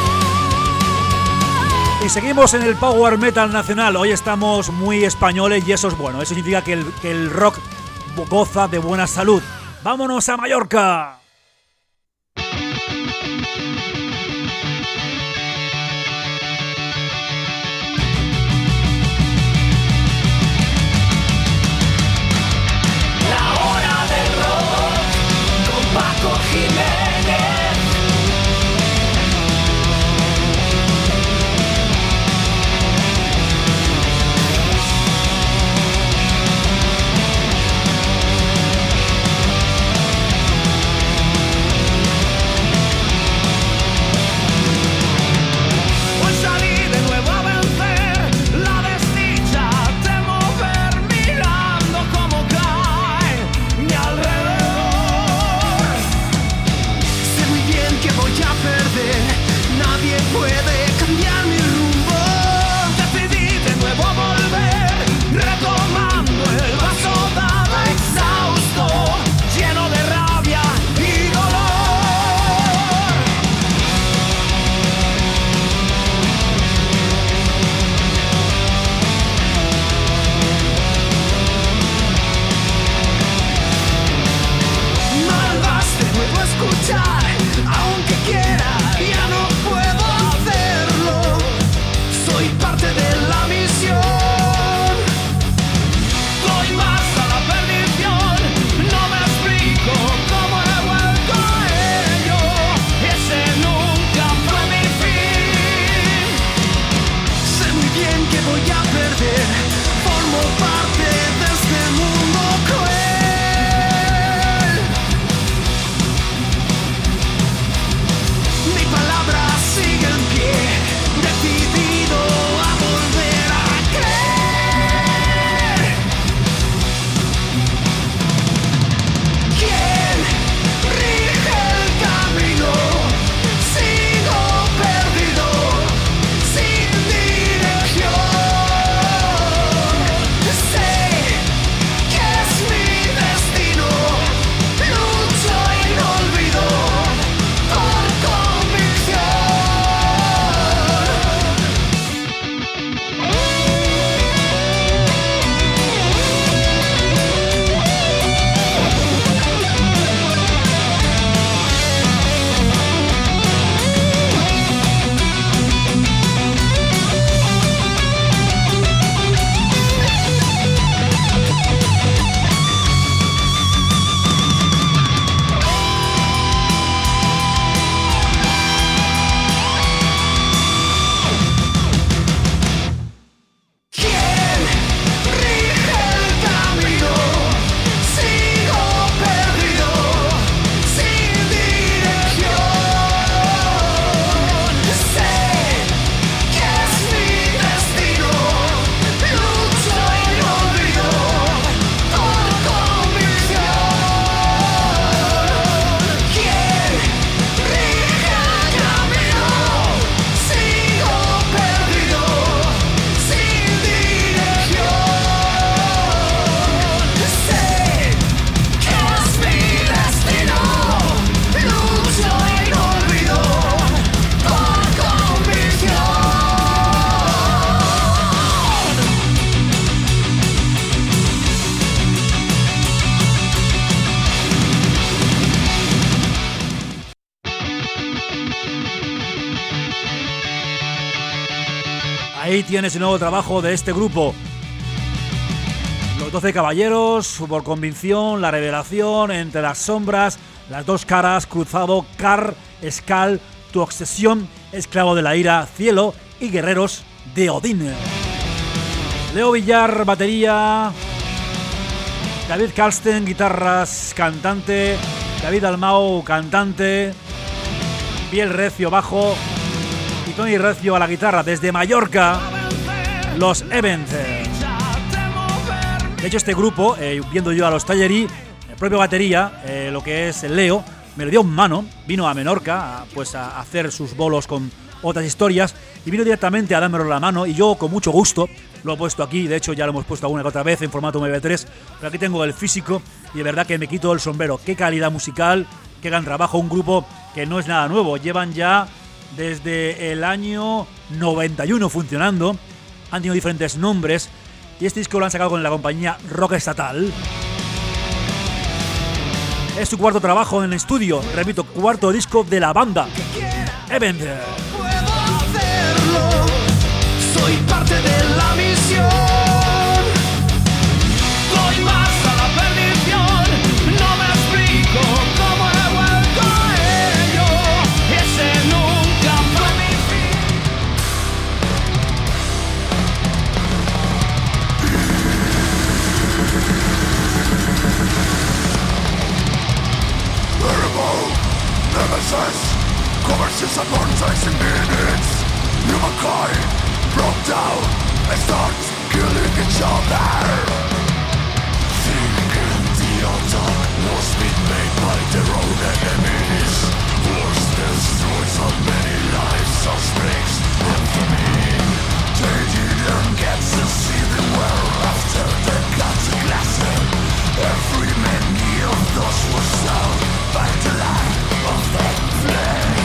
ganar. Y seguimos en el Power Metal Nacional. Hoy estamos muy españoles y eso es bueno. Eso significa que el rock goza de buena salud. ¡Vámonos a Mallorca! Ahí tienes el nuevo trabajo de este grupo. Los 12 caballeros, por convicción, la revelación, entre las sombras, las dos caras, cruzado, Car, Skal, tu obsesión, esclavo de la ira, cielo y guerreros de Odín. Leo Villar, batería. David Karlsten, guitarras, cantante. David Dalmau, cantante. Biel Recio, bajo. Y Tony Recio a la guitarra. Desde Mallorca, los Ebenezer. De hecho, este grupo, viendo yo a los Tallerí, el propio batería, lo que es Leo, me lo dio en mano. Vino a Menorca a hacer sus bolos con otras historias y vino directamente a dármelo la mano, y yo con mucho gusto lo he puesto aquí. De hecho ya lo hemos puesto alguna que otra vez en formato MP3, pero aquí tengo el físico y de verdad que me quito el sombrero. Qué calidad musical, qué gran trabajo. Un grupo que no es nada nuevo, llevan ya desde el año 91 funcionando, han tenido diferentes nombres y este disco lo han sacado con la compañía Rock Estatal. Es su cuarto trabajo en estudio, repito, cuarto disco de la banda Ebenezer. Soy parte de la misión. Voy más a la perdición. No me explico cómo he vuelto a ello. Ese nunca fue mi fin. Terrible nemesis covers his advertising minutes. Humankind broke down and starts killing each other. Thinking the attack was being made by their own enemies. Wars destroys how many lives are springs and famine. They didn't get to see the world after they got to glassing. Every many of those was sound by the light of that flame.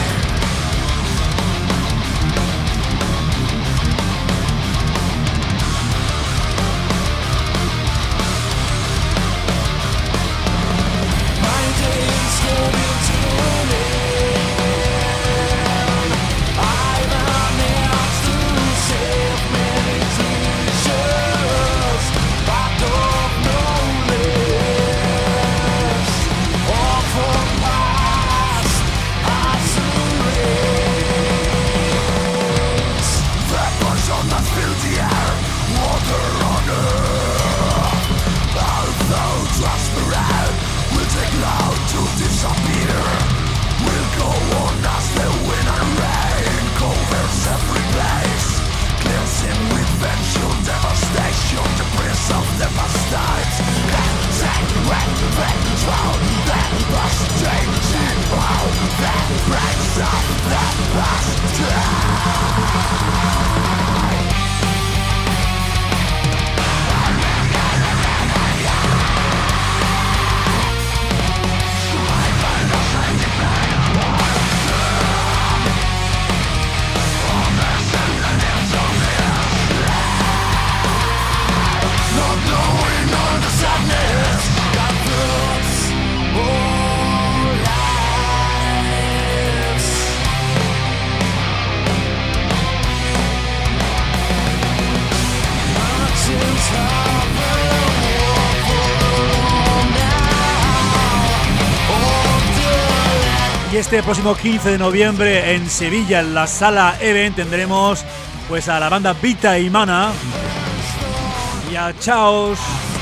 Y este próximo 15 de noviembre en Sevilla, en la Sala Even, tendremos pues a la banda Vita y Mana y a Chaos.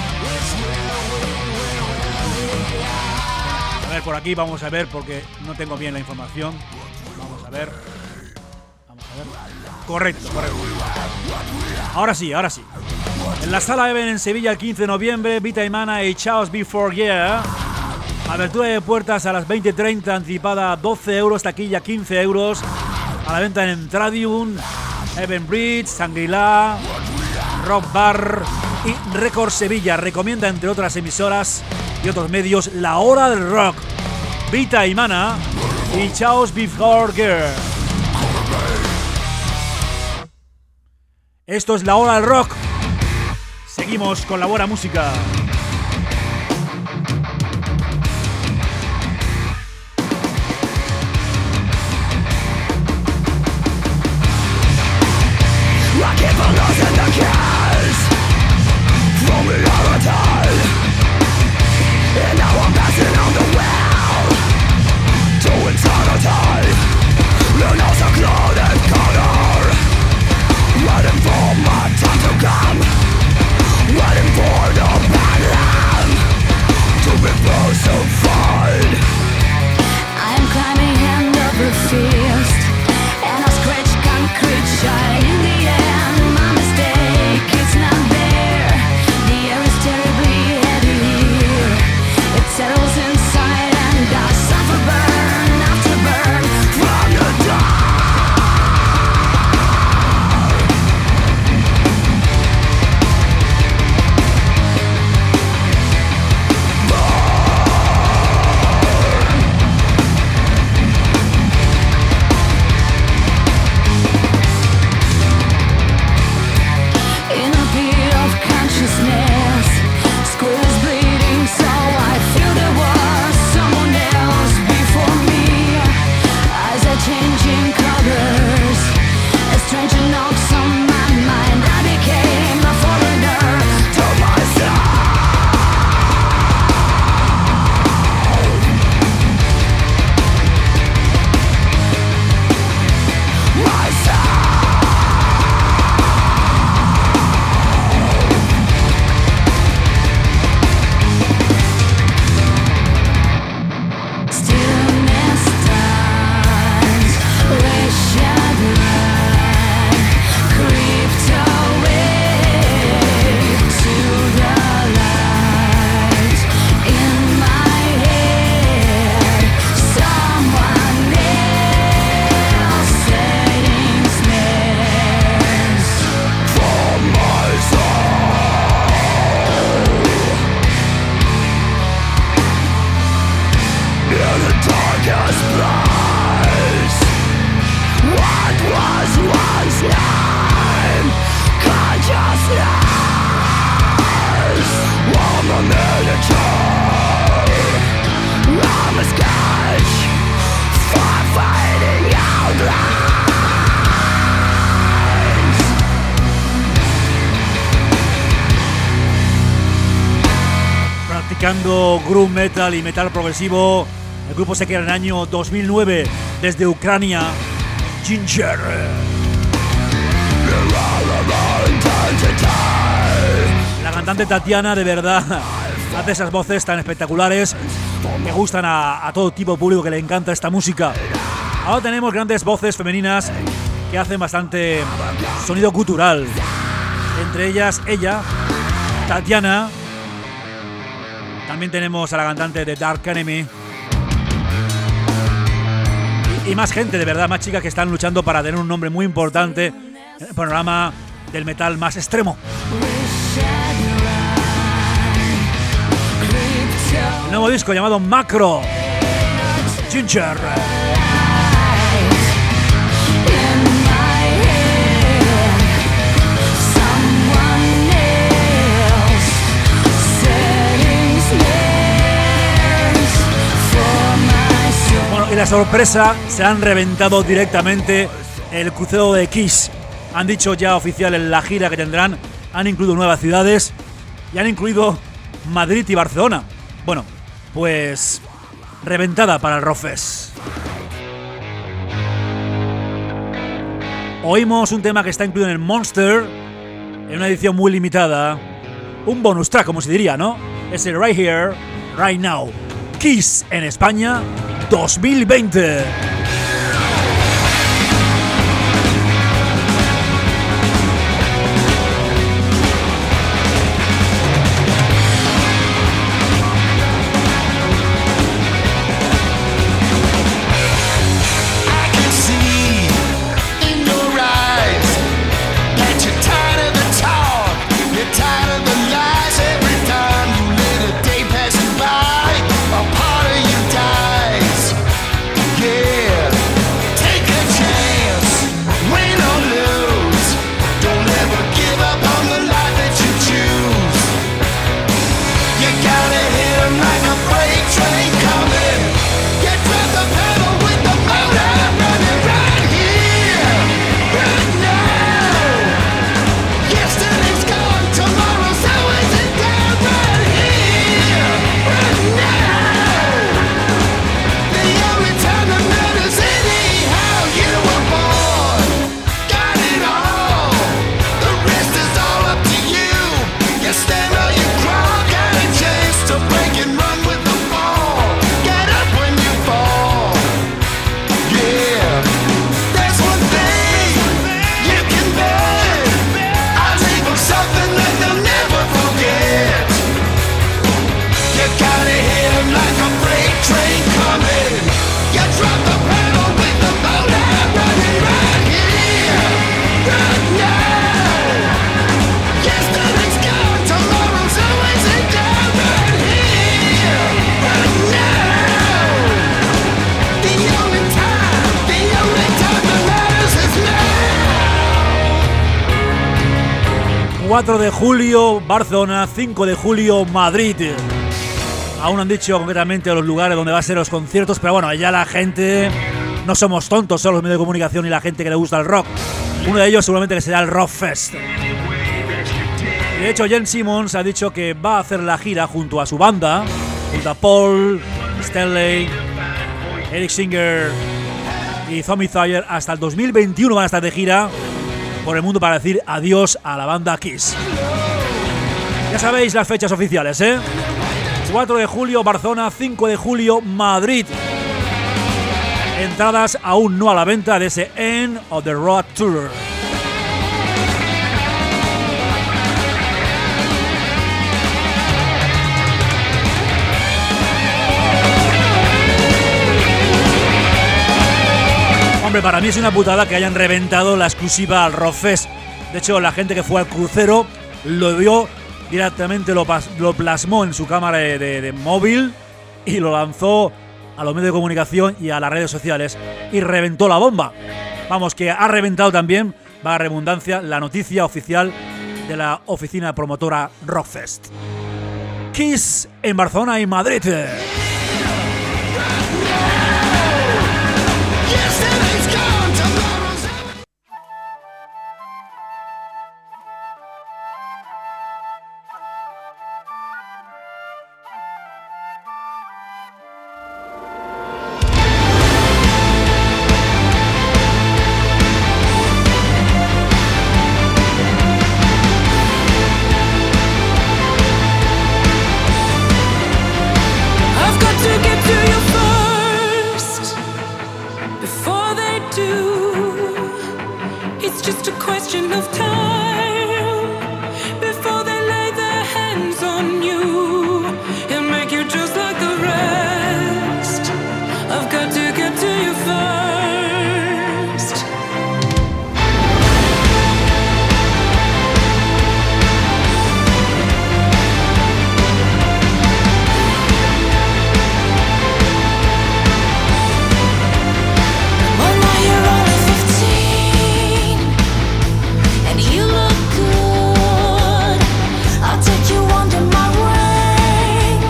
A ver, por aquí vamos a ver, porque no tengo bien la información. Vamos a ver. Correcto. Ahora sí. En la Sala Even en Sevilla el 15 de noviembre, Vita y Mana y Chaos Before Yeah. Apertura de puertas a las 20:30, anticipada 12 euros, taquilla 15 euros. A la venta en Entradium, Even Bridge, Shangri-La, Rock Bar y Record Sevilla. Recomienda, entre otras emisoras y otros medios, La Hora del Rock. Vita y Mana y Chaos Before Yeah. Esto es La Hora del Rock. Seguimos con la buena música. I keep on losing the kids from the other time, and now I'm passing on the well to eternity. The nose are clouded color, waiting for my time to come. mezclando groove metal y metal progresivo. El grupo se crea en el año 2009 desde Ucrania. Ginger. La cantante Tatiana, de verdad, hace esas voces tan espectaculares que gustan a todo tipo de público que le encanta esta música. Ahora tenemos grandes voces femeninas que hacen bastante sonido gutural. Entre ellas, ella, Tatiana. También tenemos a la cantante de Dark Enemy. Y más gente, de verdad, más chicas que están luchando para tener un nombre muy importante en el panorama del metal más extremo. El nuevo disco llamado Macro. Ginger. Bueno, y la sorpresa, se han reventado directamente el crucero de Kiss. Han dicho ya oficial en la gira que tendrán, han incluido nuevas ciudades y han incluido Madrid y Barcelona. Bueno, pues reventada para el Rockfest. Oímos un tema que está incluido en el Monster, en una edición muy limitada. Un bonus track, como se diría, ¿no? Es el Right Here, Right Now. Kiss en España 2020. De julio, Barcelona, 5 de julio, Madrid. Aún no han dicho concretamente los lugares donde va a ser los conciertos, pero bueno, ya la gente, no somos tontos, son los medios de comunicación y la gente que le gusta el rock. Uno de ellos seguramente que será el Rockfest. De hecho, Gene Simmons ha dicho que va a hacer la gira junto a su banda, junto a Paul Stanley, Eric Singer y Tommy Thayer. Hasta el 2021 van a estar de gira por el mundo para decir adiós a la banda Kiss. Ya sabéis las fechas oficiales, ¿eh? 4 de julio, Barcelona, 5 de julio, Madrid. Entradas aún no a la venta de ese End of the Road Tour. Hombre, para mí es una putada que hayan reventado la exclusiva al Rockfest. De hecho, la gente que fue al crucero lo vio directamente, lo plasmó en su cámara de móvil y lo lanzó a los medios de comunicación y a las redes sociales y reventó la bomba. Vamos, que ha reventado también, va a redundancia, la noticia oficial de la oficina promotora Rockfest. Kiss en Barcelona y Madrid. enough time before they lay their hands on you and make you just like the rest. I've got to get to you first. Well, now you're only 15 and you look good. I'll take you under my wing.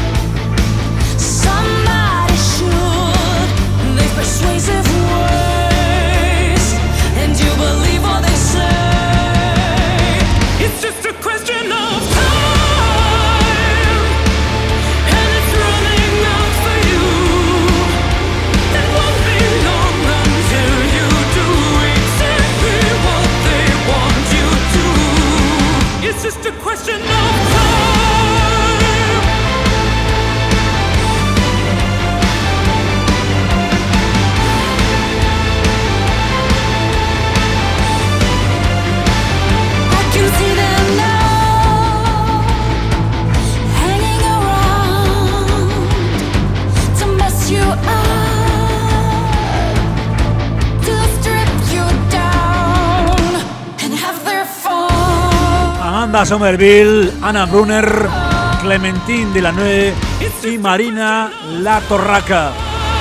Somebody should. They've persuasive ways, and you believe what they say. It's just a question of time, and it's running out for you. It won't be long until you do exactly what they want you to. It's just a question of time. I can see them now, hanging around to mess you up, to strip you down and have their fun. Amanda Somerville, Anna Brunner, Clementine Delanoë y Marina La Torraca.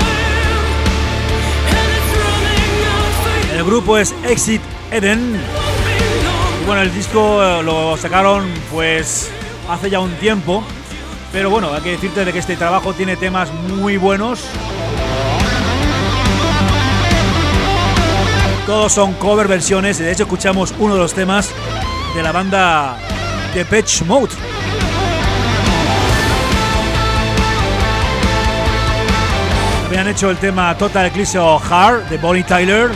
El grupo es Exit Eden. Y bueno, el disco lo sacaron pues hace ya un tiempo. Pero bueno, hay que decirte de que este trabajo tiene temas muy buenos. Todos son cover versiones y de hecho escuchamos uno de los temas de la banda Depeche Mode. Habían hecho el tema Total Eclipse of Heart de Bonnie Tyler,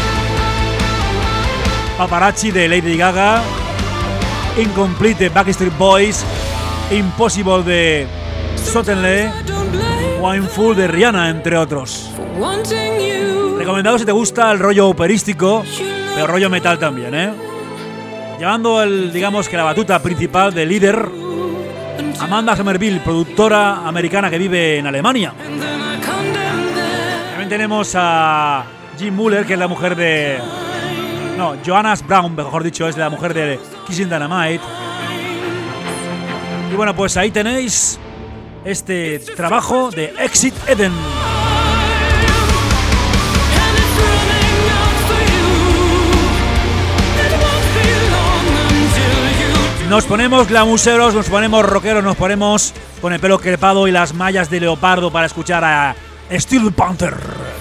Paparazzi de Lady Gaga, Incomplete de Backstreet Boys, Impossible de Sottenle, Wineful de Rihanna, entre otros. Recomendado si te gusta el rollo operístico, pero rollo metal también, ¿eh? Llevando digamos que la batuta principal de líder, Amanda Somerville, productora americana que vive en Alemania. También tenemos a Jim Muller, que es la mujer de... No, Johannes Brown, mejor dicho, es la mujer de Kissing Dynamite. Y bueno, pues ahí tenéis este trabajo de Exit Eden. Nos ponemos glamuseros, nos ponemos rockeros, nos ponemos con el pelo crepado y las mallas de leopardo para escuchar a Steel Panther.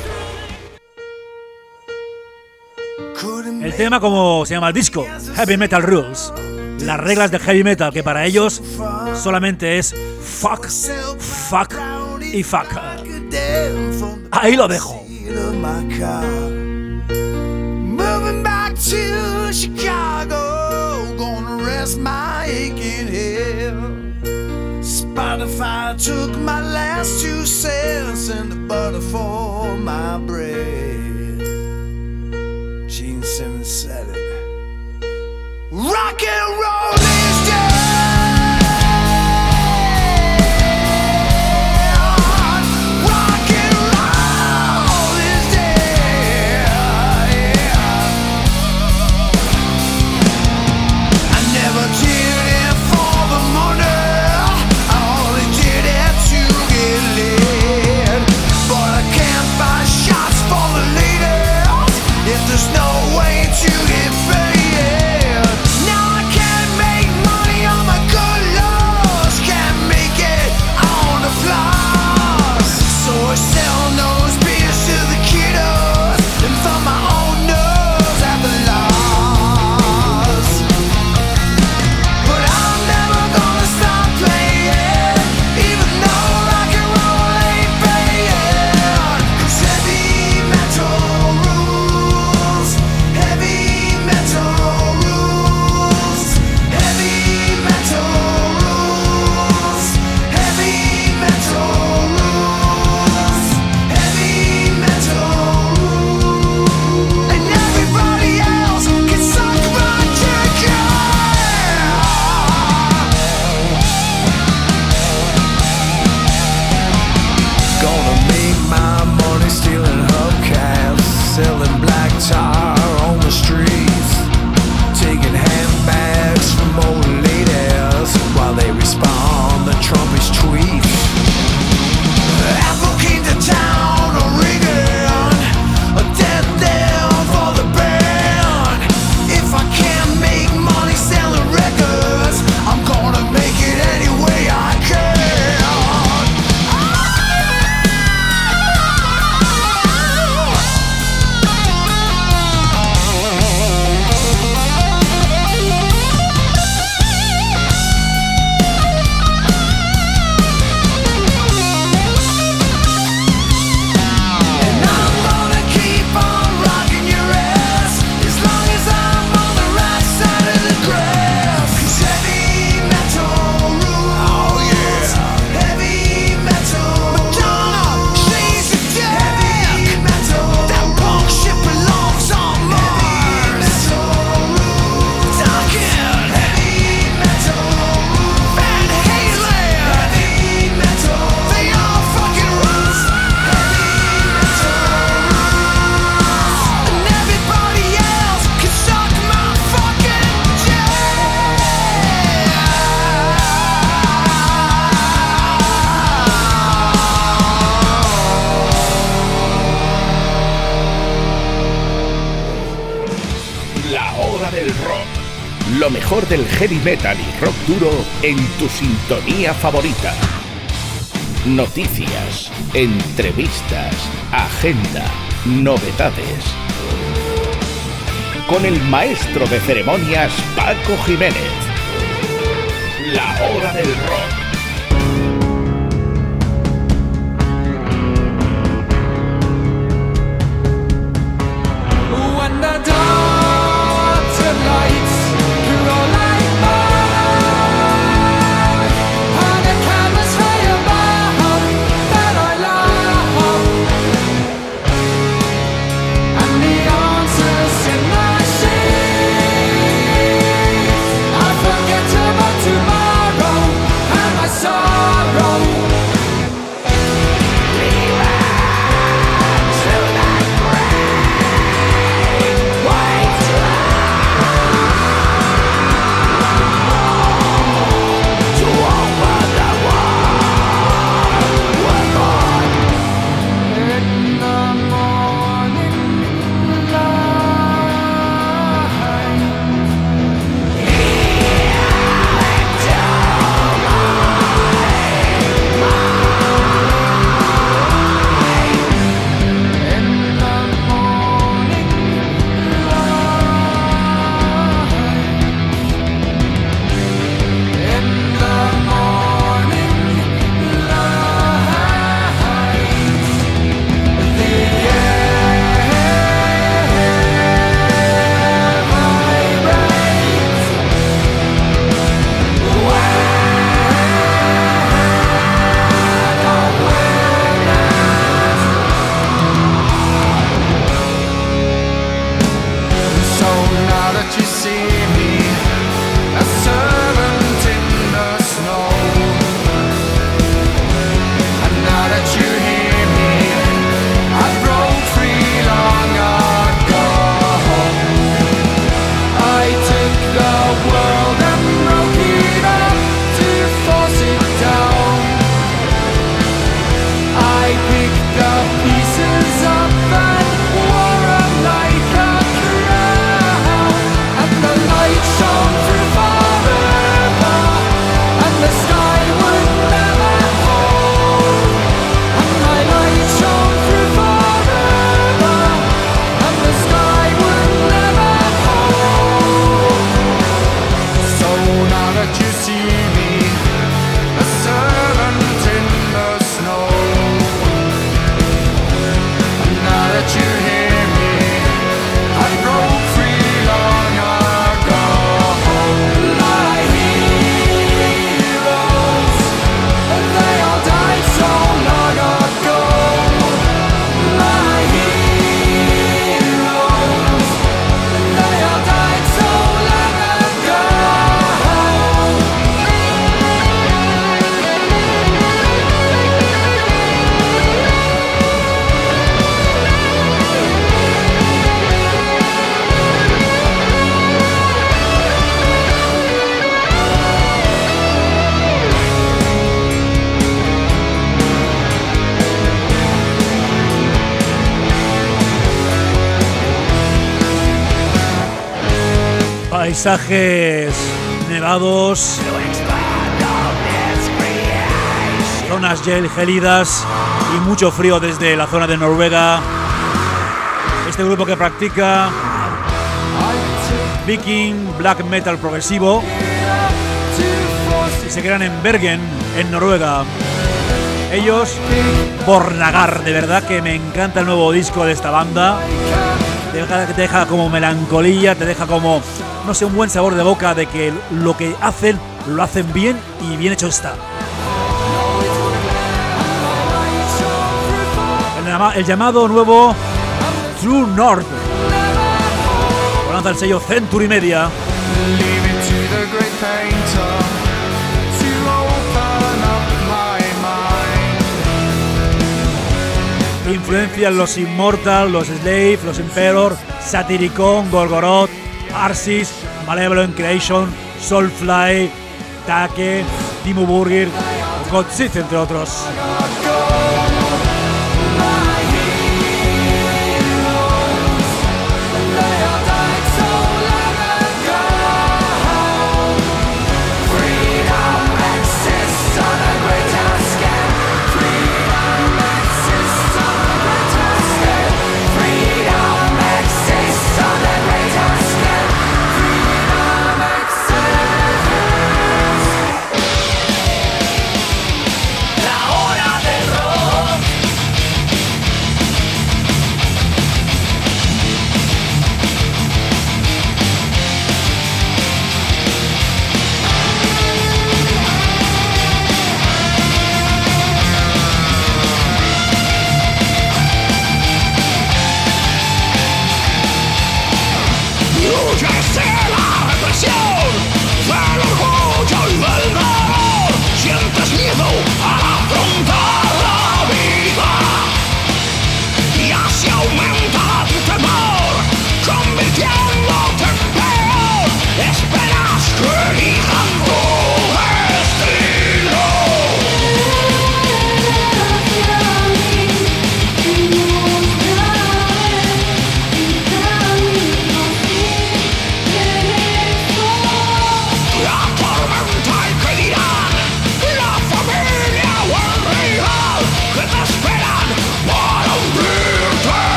El tema, como se llama el disco, Heavy Metal Rules. Las reglas del heavy metal, que para ellos solamente es fuck, fuck y fuck. Ahí lo dejo. Moving back to Chicago, gonna rest my aching head. Spotify took my last 2 cents and the butter for my bread. Gene Simmons said it. Rock and roll is dead. Rock and roll is dead. I never did it for the money. I only did it to get laid. But I can't buy shots for the ladies if there's no way to get paid. Now I can't make Lo mejor del heavy metal y rock duro en tu sintonía favorita. Noticias, entrevistas, agenda, novedades. Con el maestro de ceremonias Paco Jiménez. La hora del rock. Paisajes nevados, zonas gélidas y mucho frío desde la zona de Noruega. Este grupo que practica Viking Black Metal progresivo y se crean en Bergen, en Noruega. Ellos, Bornagar, de verdad que me encanta el nuevo disco de esta banda. Te deja como melancolía, te deja como, no sé, un buen sabor de boca de que lo que hacen, lo hacen bien y bien hecho está. El llamado nuevo True North lo lanza el sello Century Media. Influencian los Immortal, los Slave, los Emperor, Satyricon, Gorgoroth, Arsis, Malevolent Creation, Soulfly, Take, Dimmu Borgir, Godsith, entre otros.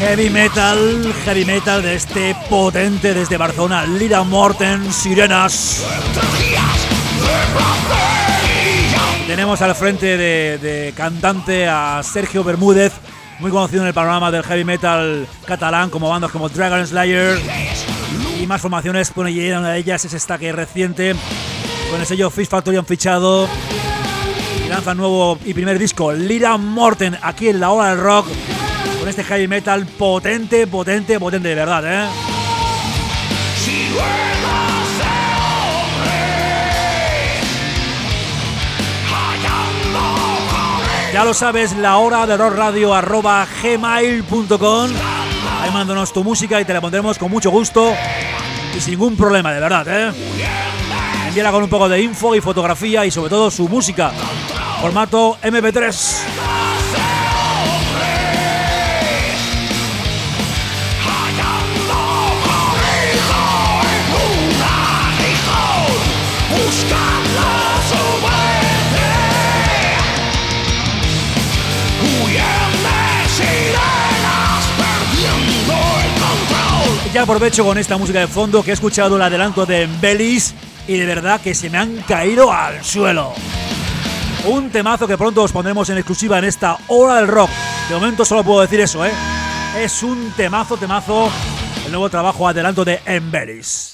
Heavy metal de este potente desde Barcelona, Lira Morten, Sirenas. Tenemos al frente de cantante a Sergio Bermúdez, muy conocido en el panorama del heavy metal catalán, como bandas como Dragon Slayer y más formaciones. Bueno, y una de ellas es esta que es reciente, con el sello Fish Factory han fichado y lanza nuevo y primer disco, Lira Morten, aquí en La Hora del Rock, con este heavy metal potente de verdad, ¿eh? Ya lo sabes, La Hora del Rock Radio @gmail.com. Ahí mándanos tu música y te la pondremos con mucho gusto y sin ningún problema, de verdad, ¿eh? Envíala con un poco de info y fotografía y sobre todo su música, formato MP3. Ya aprovecho con esta música de fondo que he escuchado el adelanto de Embellish y de verdad que se me han caído al suelo. Un temazo que pronto os pondremos en exclusiva en esta Hora del Rock. De momento solo puedo decir eso, ¿eh? Es un temazo, el nuevo trabajo adelanto de Embellish.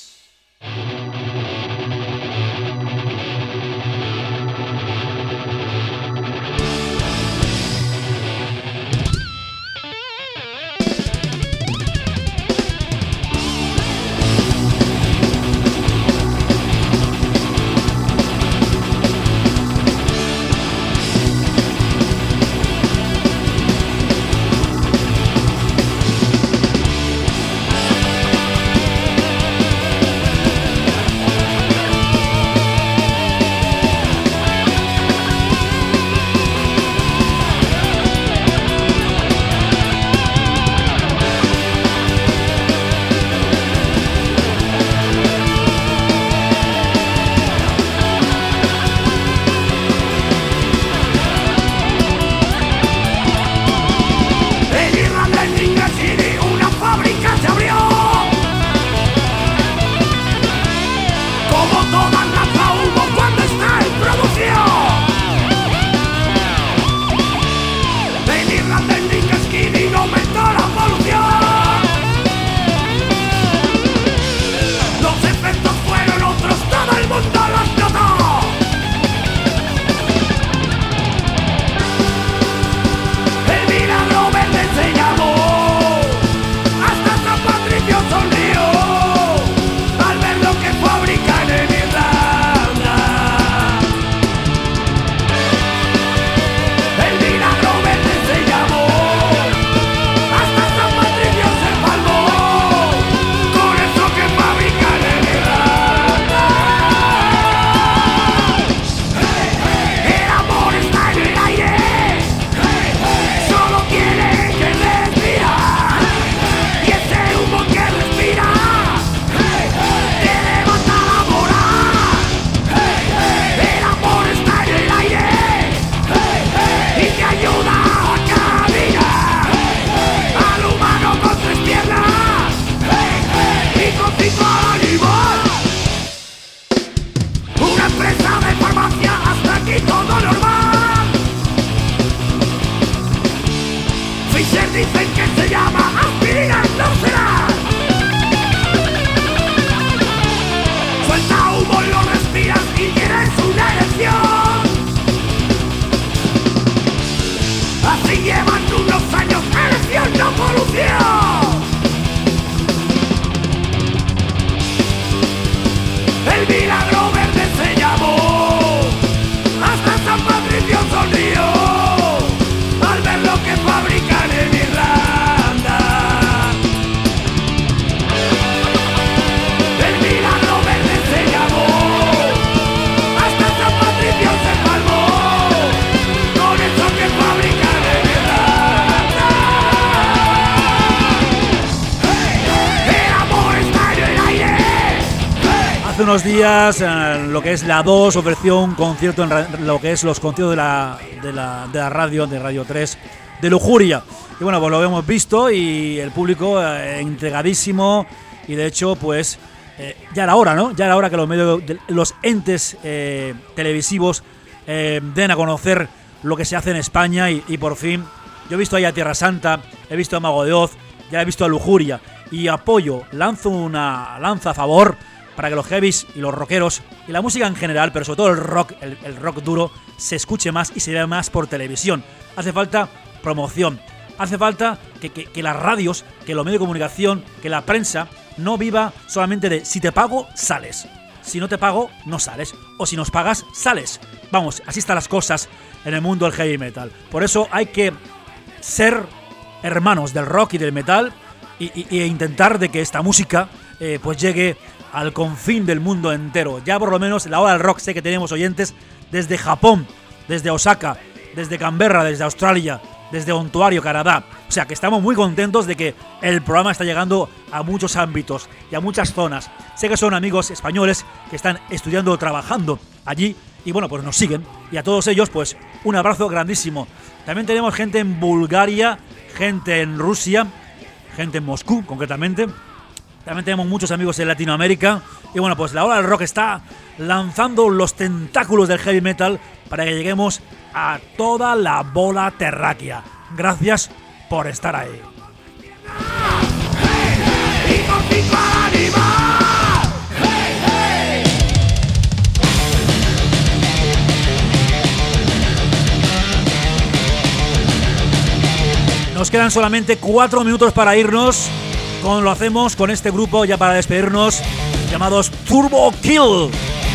Hace unos días, lo que es la 2 ofreció un concierto en lo que es los conciertos de la radio, de Radio 3, de Lujuria. Y bueno, pues lo hemos visto y el público entregadísimo. Y de hecho, pues ya era hora, ¿no? Ya era hora que los entes televisivos den a conocer lo que se hace en España. Y por fin, yo he visto ahí a Tierra Santa, he visto a Mago de Oz, ya he visto a Lujuria. Y apoyo, lanzo una lanza a favor para que los heavies y los rockeros y la música en general, pero sobre todo el rock duro, se escuche más y se vea más por televisión. Hace falta promoción, hace falta que las radios, que los medios de comunicación, que la prensa no viva solamente de si te pago, sales. Si no te pago, no sales. O si nos pagas, sales. Vamos, así están las cosas en el mundo del heavy metal. Por eso hay que ser hermanos del rock y del metal e intentar de que esta música pues llegue al confín del mundo entero. Ya por lo menos en la hora del rock sé que tenemos oyentes desde Japón, desde Osaka, desde Canberra, desde Australia, desde Ontario, Canadá. O sea que estamos muy contentos de que el programa está llegando a muchos ámbitos y a muchas zonas. Sé que son amigos españoles que están estudiando o trabajando allí y bueno, pues nos siguen. Y a todos ellos, pues un abrazo grandísimo. También tenemos gente en Bulgaria, gente en Rusia, gente en Moscú concretamente. También tenemos muchos amigos en Latinoamérica. Y bueno, pues la hora del rock está lanzando los tentáculos del heavy metal para que lleguemos a toda la bola terráquea. Gracias por estar ahí. Nos quedan solamente 4 minutos para irnos. Como lo hacemos con este grupo ya para despedirnos, llamados Turbo Kill.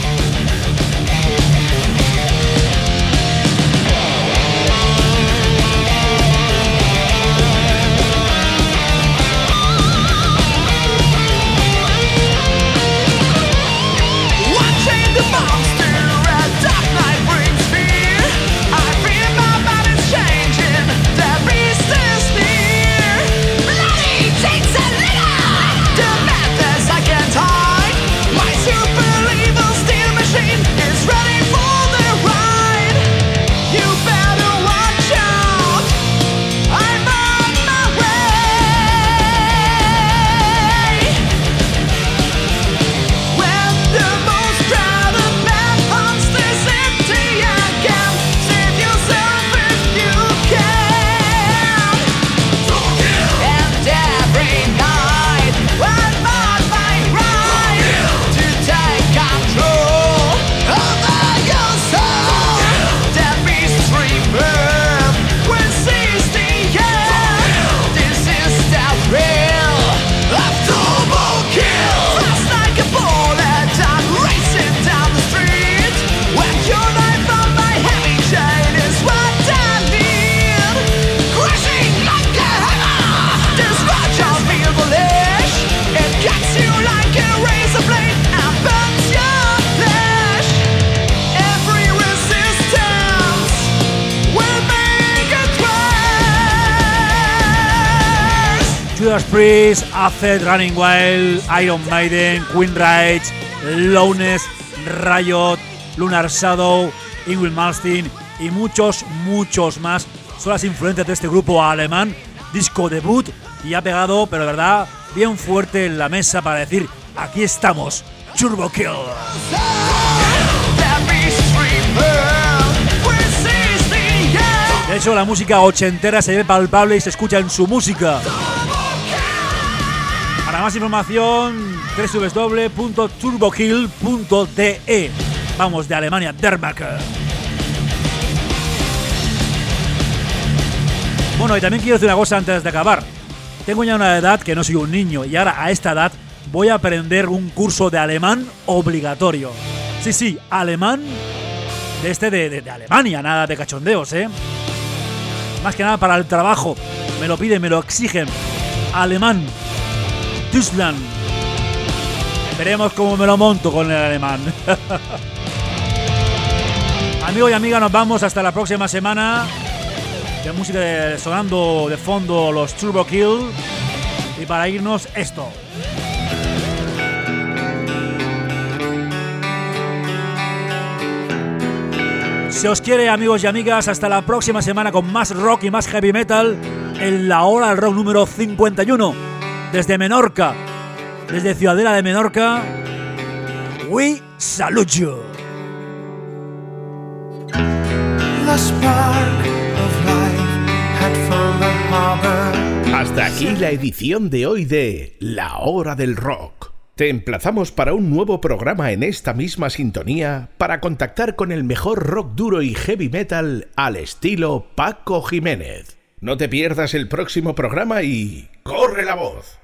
Judas Priest, Acid, Running Wild, Iron Maiden, Queen Rage, Lowness, Riot, Lunar Shadow, Ingrid Malmsteen y muchos más son las influencias de este grupo alemán, disco debut, y ha pegado, pero de verdad, bien fuerte en la mesa para decir, aquí estamos, Turbo Kill. De hecho, la música ochentera se ve palpable y se escucha en su música. Para más información, www.turbokill.de. Vamos, de Alemania, Dermaker. Bueno, y también quiero decir una cosa antes de acabar. Tengo ya una edad que no soy un niño y ahora a esta edad voy a aprender un curso de alemán obligatorio. Sí, alemán de Alemania, nada de cachondeos, ¿eh? Más que nada para el trabajo. Me lo piden, me lo exigen. Alemán. Deutschland. Veremos cómo me lo monto con el alemán. Amigos y amigas, nos vamos hasta la próxima semana. De música sonando de fondo los Turbo Kill. Y para irnos, esto. Si os quiere, amigos y amigas, hasta la próxima semana con más rock y más heavy metal. en la hora del rock número 51. Desde Menorca, desde Ciudadela de Menorca, we salute you. The spark of life had found the harbor. Hasta aquí la edición de hoy de La Hora del Rock. Te emplazamos para un nuevo programa en esta misma sintonía para contactar con el mejor rock duro y heavy metal al estilo Paco Jiménez. No te pierdas el próximo programa y ¡corre la voz!